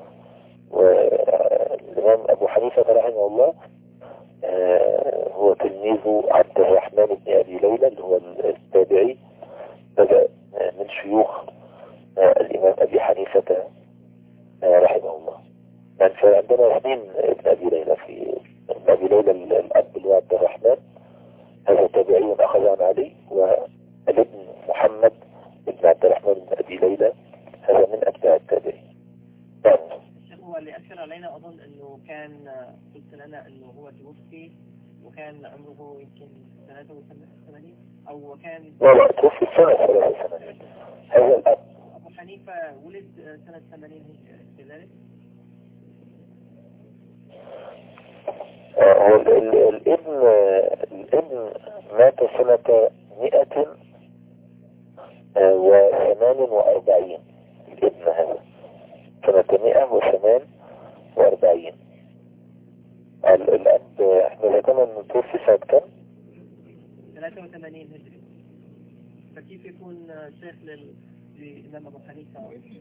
والإمام أبو حنيفة رحمه الله آه هو تلميذ عبد الرحمن بن أبي ليلى اللي هو التابعي، بدأ من شيوخ آه الإمام أبي حنيفة آه رحمه الله. يعني فعندنا اثنين ابن أبي ليلى، في ابن أبي ليلى الأب اللي هو عبد الرحمن، هذا تابعي أخذ عن علي، والابن محمد ابن عبد الرحمن بن أبي ليلى هذا من أتباع التابعي. هو اللي أشار علينا أظن أنه كان قلت لنا أنه هو توفي وكان عمره يمكن ثلاثة وثمانين أو كان لا لا توفي سنة ثلاثة وثمانين. هذا الأب. أبو حنيفة ولد سنة ثمانين كذلك. هو الابن الابن مات سنة مئة وثمان وأربعين. الابن هذا سنة مئة وثمان وأربعين. الأب احنا ذكرنا انه توفي سنة كم؟ ثلاثة وثمانين هجري. فكيف يكون شيخ للإمام أبو حنيفة؟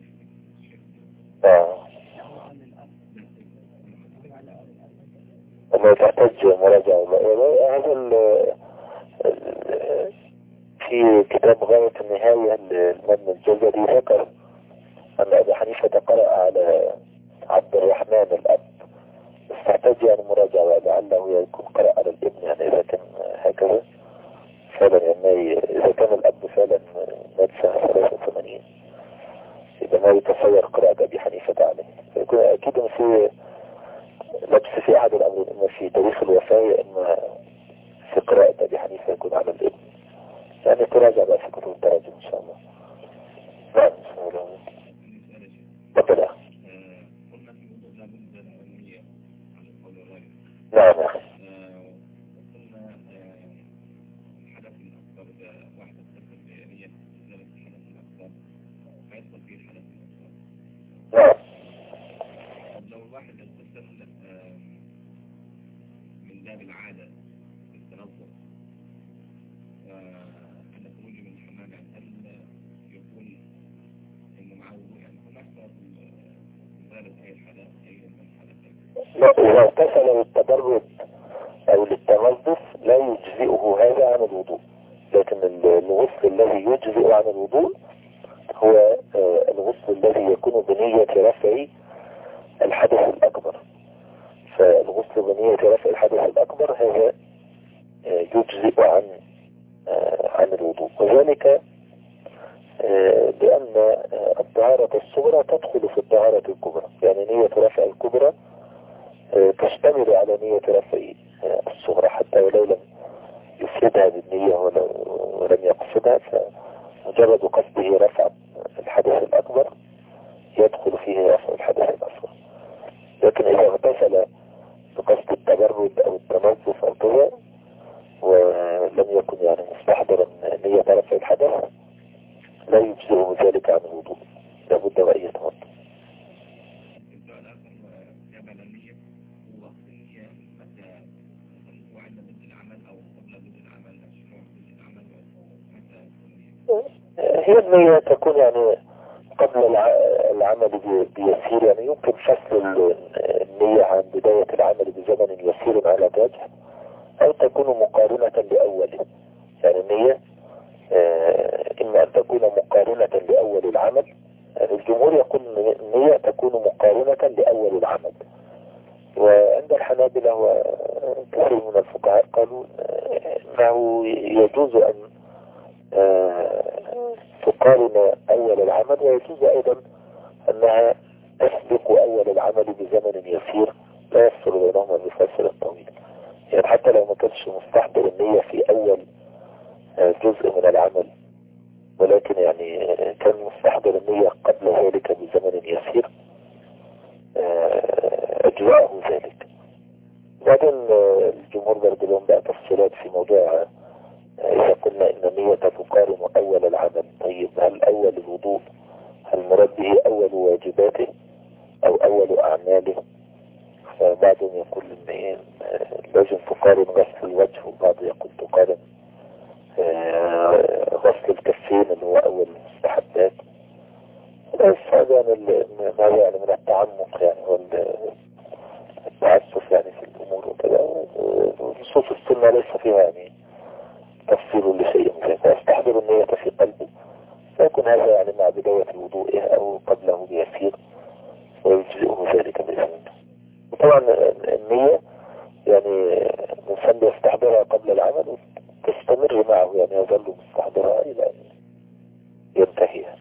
اه أنه تحتاج مراجعة. هذا في كتاب غاية النهاية للإمام الجزري ذكر أن أبو حنيفة قرأ على عبد الرحمن الأب، بس تحتاج يعني مراجعة لعله يكون قرأ على الابن. يعني إذا كان هكذا فعلا، يعني إذا كان الأب فعلا مات سنة ثلاثة وثمانين إذا ما يتصور قراءة أبي حنيفة عليه، فيكون أكيد في لبس في أحد الأمرين، إما في تاريخ الوفاة إما في قراءة أبي حنيفة يكون على الابن. يعني تراجع بقى في كتب التراجم إن شاء الله. نعم بسم الله. تفضل. نعم يا أخي. نعم. لو الواحد اتصل من باب العادة في التنظر عند خروجه من الحمام، هل يكون انه معه وضوء؟ يعني هو اكثر مثال اي الحالات اي من الحالات؟ لا، إذا اغتسل للتبرد أو للتنظف لا يجزئه هذا عن الوضوء، لكن الغسل الذي يجزئ عن الوضوء هو الغسل الذي يكون بنية رفع الحدث الأكبر. فالغسل بنية رفع الحدث الأكبر هذا يجزئ عن عن الوضوء، وذلك لأن الطهارة الصغرى تدخل في الطهارة الكبرى، يعني نية رفع الكبرى تشتمل على نية رفع الصغرى حتى ولو لم يفردها بالنية ولم يقصدها، فمجرد قصده رفع الحدث الأكبر يدخل فيه رفع الحدث الأصغر. لكن إذا اغتسل بقصد التبرد أو التنظف أو كذا ولم يكن يعني مستحضرا نية رفع الحدث لا يجزئه ذلك عن الوضوء، لابد وأن يتوضأ. هي النية تكون يعني قبل العمل بيسير، يعني يمكن فصل النية عن بداية العمل بزمن يسير على الراجح، أو تكون مقارنة لأوله. يعني النية إما أن تكون مقارنة لأول العمل، الجمهور يقول النية تكون مقارنة لأول العمل، وعند الحنابلة وكثير من الفقهاء قالوا أنه يجوز أن تقارن أول العمل، ويجوز أيضا أنها تسبق أول العمل بزمن يسير لا يفصل بينهما بفاصل طويل. يعني حتى لو ما كانش مستحضر النية في أول جزء من العمل، ولكن يعني كان مستحضر النية قبل ذلك بزمن يسير أجزاءه ذلك. بعدين الجمهور برضه لهم بقى تفصيلات في موضوع إذا قلنا إن النية تقارن أول العمل. طيب هل أول الوضوء هل مراد به أول واجباته أو أول أعماله؟ فبعضهم يقول إن لازم تقارن غسل الوجه، وبعض يقول تقارن غسل الكفين اللي هو أول المستحبات. بس هذا يعني يعني من التعمق يعني والتعسف يعني في الأمور وكذا، ونصوص السنة ليس فيها يعني تفصيل لشيء من ذلك. يستحضر النية في قلبه فيكون هذا يعني مع بداية الوضوء أو قبله بيسير ويجزئه ذلك بإذن الله. وطبعا النية يعني الإنسان يستحضرها قبل العمل وتستمر معه، يعني يظل مستحضرها إلى أن ينتهيها.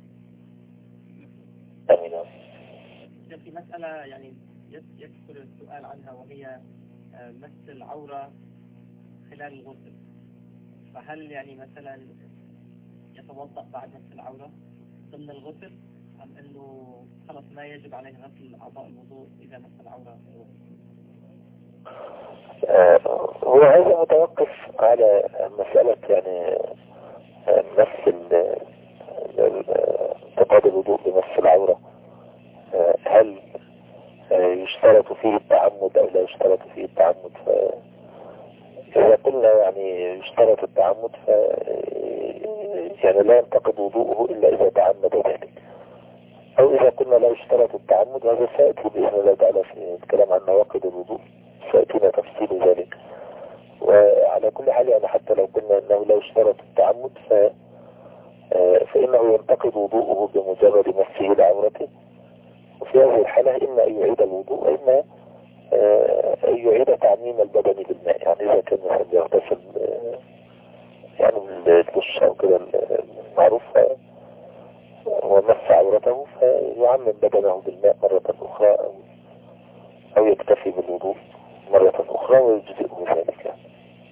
أمين. في مسألة يعني يكثر السؤال عنها، وهي مس العورة خلال الغسل، فهل يعني مثلا يتوضأ بعد مس العورة ضمن الغسل، أم أنه خلاص ما يجب عليه غسل أعضاء الوضوء إذا مس العورة؟ هو هذا متوقف على مسألة يعني مس انتقاد الوضوء بمس العورة، هل يشترط فيه التعمد أو لا يشترط فيه التعمد؟ فإذا قلنا يعني يشترط التعمد ف يعني لا ينتقد وضوءه إلا إذا تعمد ذلك، أو إذا قلنا لا يشترط التعمد هذا سيأتي بإذن الله تعالى في الكلام عن نواقض الوضوء، سيأتينا تفصيل ذلك. وعلى كل حال يعني حتى لو قلنا أنه لا يشترط التعمد ف... فإنه ينتقد وضوءه بمجرد مسه لعورته، وفي هذه الحالة إما أن يعيد الوضوء وإما أن يعيد تعميم البدن بالماء. يعني إذا كان مثلا يغتسل يعني بالدش أو كده المعروف ومس عورته فيعمم بدنه بالماء مرة أخرى، أو, أو يكتفي بالوضوء مرة أخرى ويجزئه ذلك. يعني.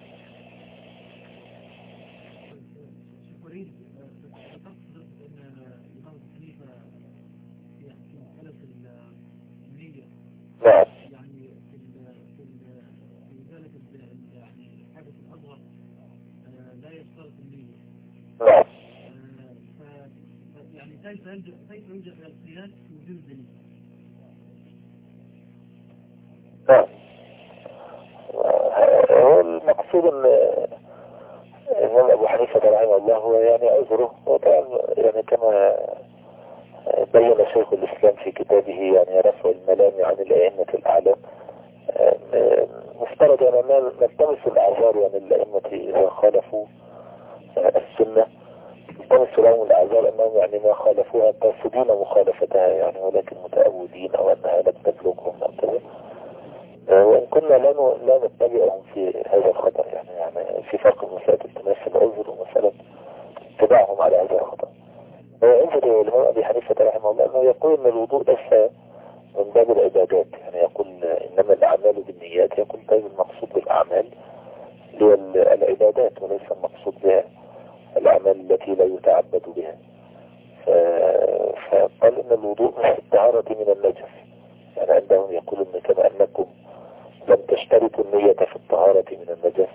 نعم. يعني في في في ذلك يعني الحدث الأصغر لا يشترط النية. نعم. يعني كيف يلجأ كيف يلجأ إلى القياس في وجود الدليل؟ نعم. هو المقصود ان الإمام أبو حنيفة رحمه الله هو يعني عذره، وطبعا يعني كما بين شيخ الإسلام في كتابه يعني رفع الملام عن الأئمة الأعلام، مفترض يعني أن نلتمس الأعذار يعني الأئمة إذا خالفوا السنة، نلتمس لهم الأعذار أنهم يعني ما خالفوها كنا لا ن- لا نتبعهم في هذا الخطأ، يعني يعني في فرق بين مسألة التماس العذر ومسألة اتباعهم على هذا الخطأ. وعذر الإمام أبي حنيفة رحمه الله أنه يقول أن الوضوء ليس من باب العبادات، يعني يقول إنما الأعمال بالنيات، يقول طيب المقصود بالأعمال هي العبادات وليس المقصود بها الأعمال التي لا يتعبد بها. ف- فقال إن الوضوء من الطهارة من النجس، يعني عندهم يقول إن كما أنكم لم تشترطوا النية في الطهارة من النجس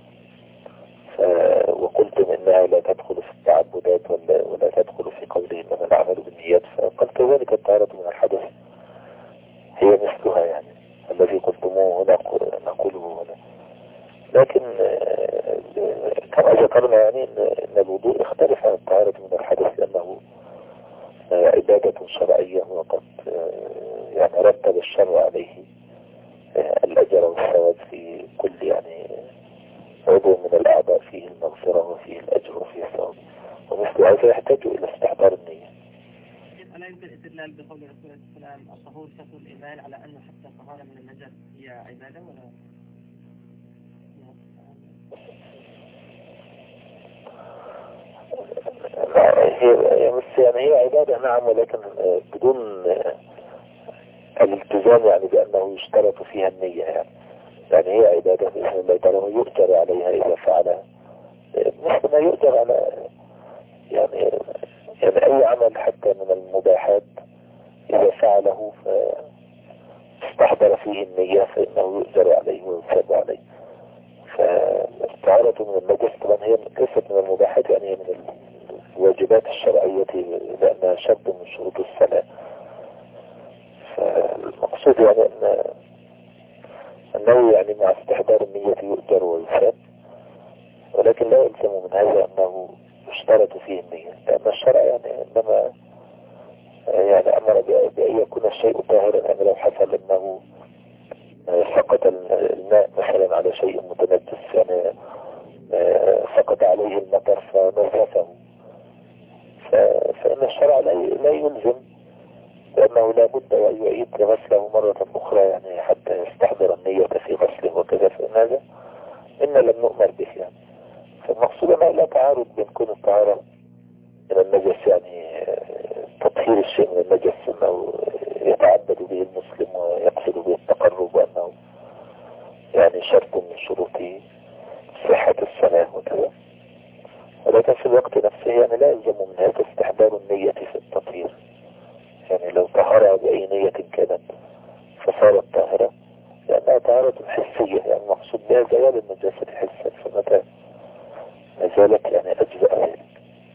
ف- وقلتم إنها لا تدخل في التعبدات ولا, ولا تدخل في قوله إنما الأعمال بالنيات، فقال كذلك الطهارة من الحدث هي مثلها، يعني الذي قلتموه هنا نقوله هنا. لكن آه، كما ذكرنا يعني إن الوضوء يختلف عن الطهارة من الحدث، لأنه آه، عبادة شرعية، وقد آه، يعني رتب الشرع عليه آه، الأجر والثواب في كل يعني عضو من الأعضاء، فيه المغفرة وفيه الأجر وفيه الثواب، ومثل هذا يحتاج إلى استحضار النية. ألا يمكن الاستدلال بقول الرسول عليه الصلاة والسلام الطهور شطر الإيمان على أنه حتى الطهارة من النجس هي عبادة ولا؟ هي بس يعني هي عبادة نعم، ولكن آه، بدون آه، الالتزام يعني بأنه يشترط فيها النية، يعني يعني هي عبادة بإذن الله تعالى ويؤجر عليها إذا فعلها، آه، مثل ما يؤجر على يعني يعني أي عمل حتى من المباحات إذا فعله فاستحضر فيه النية فإنه يؤجر عليه ويثاب عليه. فالطهارة من النجس طبعا هي ليست من المباحات، يعني هي من الواجبات الشرعية لأنها شرط من شروط الصلاة. فالمقصود يعني أن أنه يعني مع استحضار النية يؤجر ويثاب، ولكن لا يلزم من هذا أنه يشترط فيه النية، لأن الشرع يعني إنما يعني أمر بأن يكون الشيء طاهرا، يعني لو حصل أنه سقط الماء مثلا على شيء متنجس، يعني سقط عليه المطر فنزفه، فإن الشرع لا يلزم لأنه لا بد أن يعيد غسله مرة أخرى يعني حتى يستحضر النية في غسله وكذا، فإن هذا إن لم نؤمر به يعني. فالمقصود أنه لا تعارض بين كون الطهارة من النجس يعني تطهير الشيء من النجس أنه يتعبد به المسلم ويقصد به التقرب، وأنه يعني شرط من شروط صحة الصلاة وكذا، ولكن في الوقت نفسه يعني لا يلزم من هذا استحضار النية في التطهير، يعني لو طهرها بأي نية كانت فصارت طاهرة لأنها طهارة حسية، يعني المقصود بها زوال النجاسة حسا، فمتى ما زالت يعني أجزاء ذلك.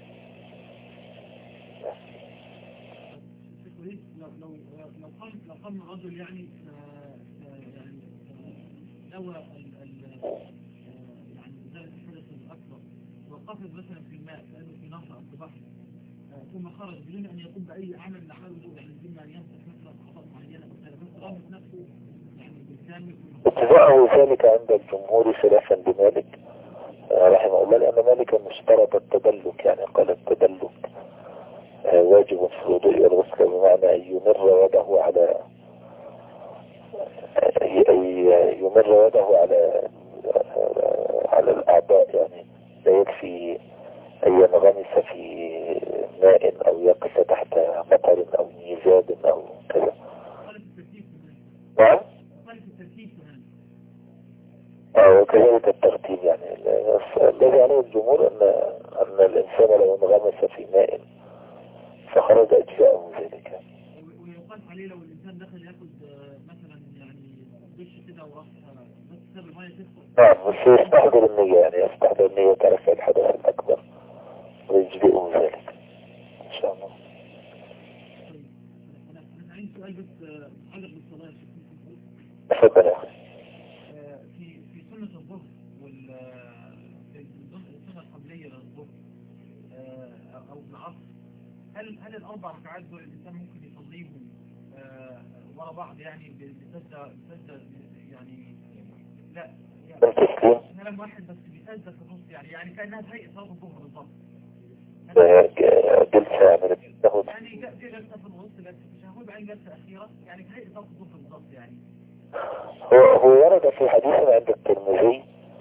لو لو لو قام لو قام الرجل يعني يعني نوى يعني ذلك الحدث الأكبر وقفز مثلا في الماء لأنه في نهر أو في بحر، ثم خرج بدون أن يقوم بأي عمل من أعمال الوضوء، يعني بدون أن يمسك مثلا خطأ معينة مثلا، بس رامس نفسه يعني بالكامل. اتباعه ذلك عند الجمهور خلافا لمالك رحمه الله، لأن مالك اشترط التدلك، يعني قال التدلك واجب في الوضوء والغسل، بمعنى أن يمر يده على أي يمر يده على على الأعضاء، يعني لا يكفي أن ينغمس في ماء أو يقف تحت مطر أو ميزاب أو كذا. نعم. وكذلك الترتيب، يعني الذي عليه الجمهور أن أن الإنسان لو انغمس في ماء فخرج أجزاءه ذلك. ويقال عليه لو الإنسان دخل ياخد مثلا يعني دش كده وراح بس ساب المية تدخل. نعم، بس يستحضر النية، يعني يستحضر النية ترفع الحدث الأكبر ويجزئه ذلك إن شاء الله. طيب أنا أنا عندي سؤال بس متعلق بالصلاة. تفضل يا أخي. في في سنة الظهر وال في السنة القبلية للظهر أو العصر، هل هل الأربع ركعات دول الإنسان ممكن يصليهم ورا بعض يعني بسجدة بسجدة يعني لا يعني كلام واحد بس بسجدة في النص، يعني يعني كأنها هيئة صلاة الظهر بالضبط. جلسة يعني جلسة في النص بس مش هقول بعدين جلسة أخيرة، يعني هيئة صلاة الظهر بالضبط يعني. هو هو ورد في حديث عند الترمذي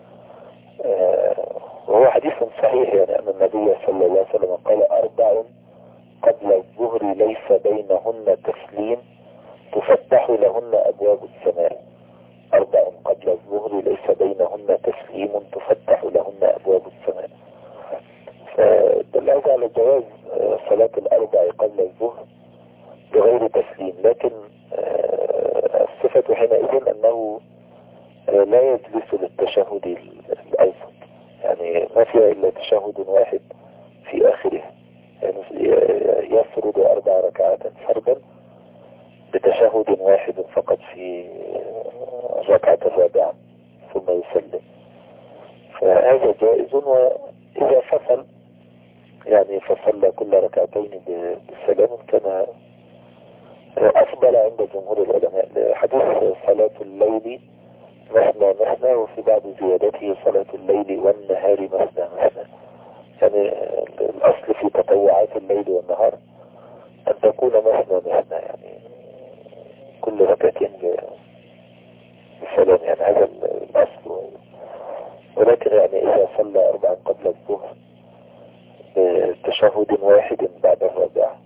آه وهو حديث صحيح، يعني أن النبي صلى الله عليه وسلم قال أربع قبل الظهر ليس بينهن تسليم تفتح لهن أبواب السماء. أربع قبل الظهر ليس بينهن تسليم تفتح لهن أبواب السماء. فدل هذا على جواز صلاة الأربع قبل الظهر بغير تسليم، لكن الصفة حينئذ أنه لا يجلس للتشهد الأوسط، يعني ما فيها إلا تشهد واحد في آخرها، يعني يفرض أربع ركعات فردا بتشهد واحد فقط في الركعة الرابعة ثم يسلم، فهذا جائز. وإذا فصل يعني فصل كل ركعتين بالسلام كان أفضل عند جمهور العلماء. حديث صلاة الليل مثنى مثنى، وفي بعض زيادته صلاة الليل والنهار مثنى مثنى، يعني الأصل في تطوعات الليل والنهار أن تكون مثنى مثنى، يعني كل ركعتين بسلام، يعني هذا الأصل. ولكن يعني إذا صلى أربعا قبل الظهر بتشهد واحد بعد الرابعة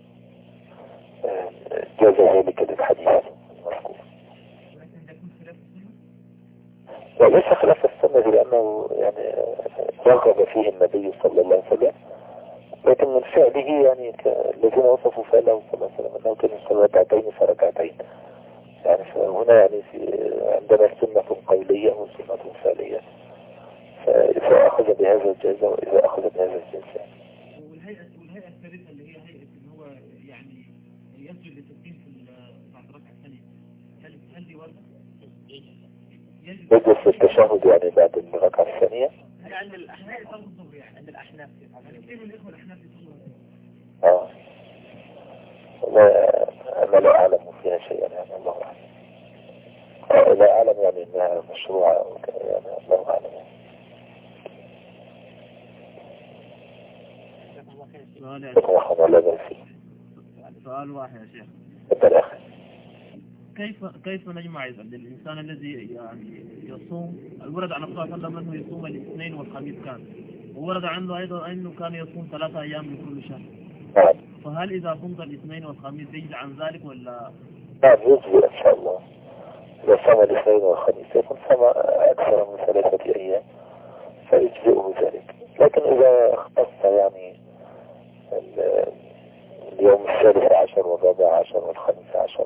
جاز ذلك للحديث المذكور. وليس خلاف السنة، لأنه يعني رغب فيه النبي صلى الله عليه وسلم، لكن من فعله يعني الذين وصفوا فعله صلى الله عليه وسلم أنه كان يصلي ركعتين فركعتين، يعني فهنا يعني في عندنا سنة قولية وسنة فعلية، فإذا أخذ بهذا الجائزة وإذا أخذ بهذا الجائزة. والهيئة والهيئة الثالثة اللي هي هيئة اللي هو يعني يسجد للتسليم في بعد الركعة الثانية، هل هل دي واردة؟ يجلس التشهد يعني بعد الركعة الثانية؟ هل عند الأحناف تنظر يعني عند الأحناف كثير من الإخوة الأحناف يصلوا اه لا أنا لا أعلم فيها شيئا، يعني الله أعلم. لا أعلم يعني أنها مشروعة أو يعني الله أعلم. سؤال واحد يا شيخ، كيف كيف نجمع الإنسان الذي يعني يصوم؟ ورد عن الرسول صلى الله عليه وسلم أنه يصوم الاثنين والخميس كان، وورد عنه أيضا أنه كان يصوم ثلاثة أيام من كل شهر، فهل إذا صمت الاثنين والخميس يجزي عن ذلك ولا؟ نعم يجزي إن شاء الله. إذا صام الاثنين والخميس يكون صام أكثر من ثلاثة أيام فيجزئه ذلك، لكن إذا اختص يعني اليوم الثالث عشر والرابع عشر والخامس عشر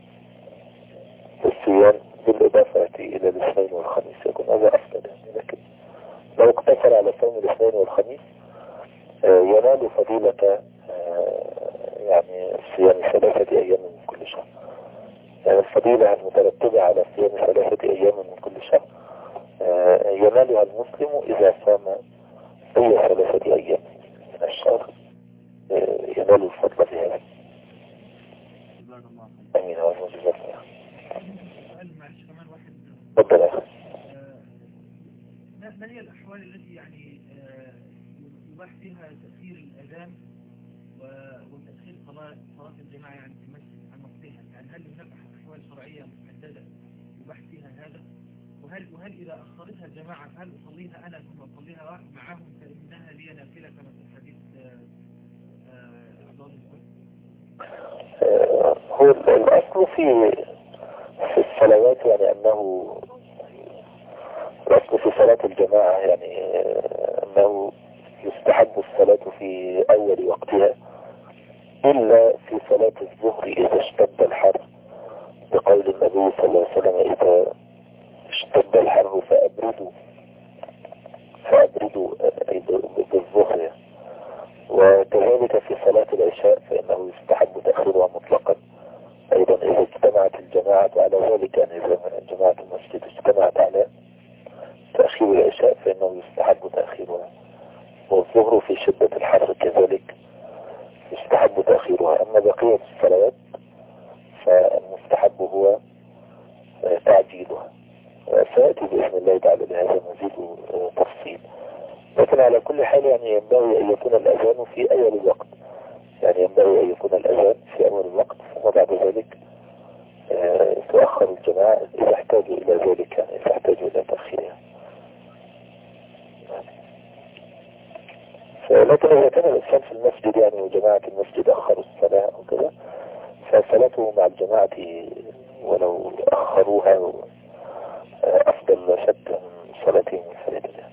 الصيام بالإضافة إلى الاثنين والخميس يكون هذا أفضل، يعني لكن لو اقتصر على صوم الاثنين والخميس ينال فضيلة يعني صيام ثلاثة أيام من كل شهر، يعني الفضيلة المترتبة على صيام ثلاثة أيام من كل شهر ينالها المسلم إذا صام أي ثلاثة أيام من الشهر، ينال الفضل في هذا. أمين وأجل جزاكم. تفضل يا أخي. ما هي الأحوال التي يعني يباح فيها تأخير الأذان وتأخير صلاة صلاة الجماعة يعني في المسجد عن وقتها؟ يعني هل هناك أحوال شرعية محددة يباح فيها هذا؟ وهل وهل إذا أخرتها الجماعة هل أصليها أنا ثم أصليها معهم فإنها لي نافلة كما في حديث عبد الله؟ هو الأصل في في الصلوات يعني أنه الأصل في صلاة الجماعة يعني أنه يستحب الصلاة في أول وقتها إلا في صلاة الظهر إذا اشتد الحر، بقول النبي صلى الله عليه وسلم إذا اشتد الحر فأبردوا فأبردوا بالظهر. وكذلك في صلاة العشاء فإنه يستحب تأخيرها مطلقا أيضا إذا اجتمعت الجماعة على ذلك، يعني إذا جماعة المسجد اجتمعت على تأخير العشاء فإنه يستحب تأخيرها، والظهر في شدة الحر كذلك يستحب تأخيرها. أما بقية الصلوات فالمستحب هو تعجيلها، وسيأتي بإذن الله تعالى بهذا مزيد تفصيل. لكن على كل حال يعني ينبغي أن يكون الأذان في أول الوقت، يعني ينبغي أن يكون الأذان في أول الوقت ثم بعد ذلك تؤخر الجماعة إذا احتاجوا إلى ذلك، يعني إذا احتاجوا إلى تأخيرها. لكن إذا كان الإنسان في المسجد يعني وجماعة المسجد أخروا الصلاة أو كذا، فصلاته مع الجماعة ولو أخروها أفضل لا شك من صلاتهم منفردة.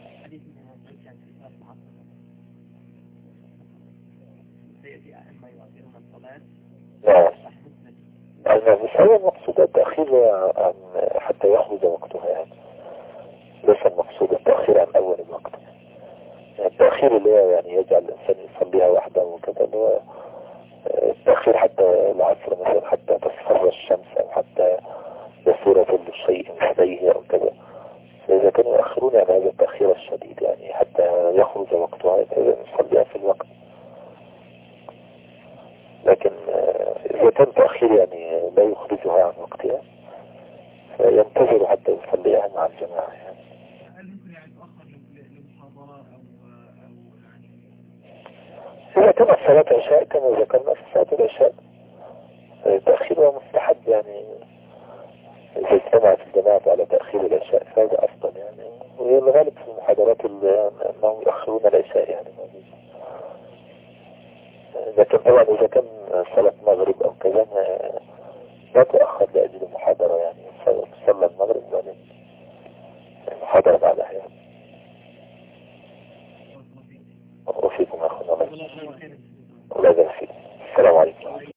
نعم. مش هو المقصود التأخير عن حتى يخرج وقتها، يعني ليس المقصود التأخير عن أول الوقت. يعني التأخير اللي هو يعني يجعل الإنسان يصليها وحده وكذا، اللي هو التأخير حتى العصر مثلا، حتى تصفر الشمس أو حتى يصير كل شيء مثليه أو كذا. فإذا كانوا يأخرون يعني هذا التأخير الشديد يعني حتى يخرج وقتها، فإذا نصليها في الوقت. لكن إذا كان تأخير يعني لا يخرجها عن وقتها، فينتظر حتى يصليها مع الجماعة يعني. هل ممكن يعني تأخر للمحاضرة أو أو يعني؟ إذا كانت صلاة عشاء كما ذكرنا في صلاة العشاء تأخيرها مستحب، يعني إذا اجتمعت الجماعة على تأخير العشاء فهذا أفضل يعني. وهي الغالب في المحاضرات أنهم يأخرون العشاء يعني. لكن طبعا إذا كان صلاة مغرب أو كذا لا تؤخر لأجل المحاضرة، يعني صلى المغرب بعدين المحاضرة بعدها يعني. وفيكم أخونا الله. الله يبارك فيكم. السلام عليكم.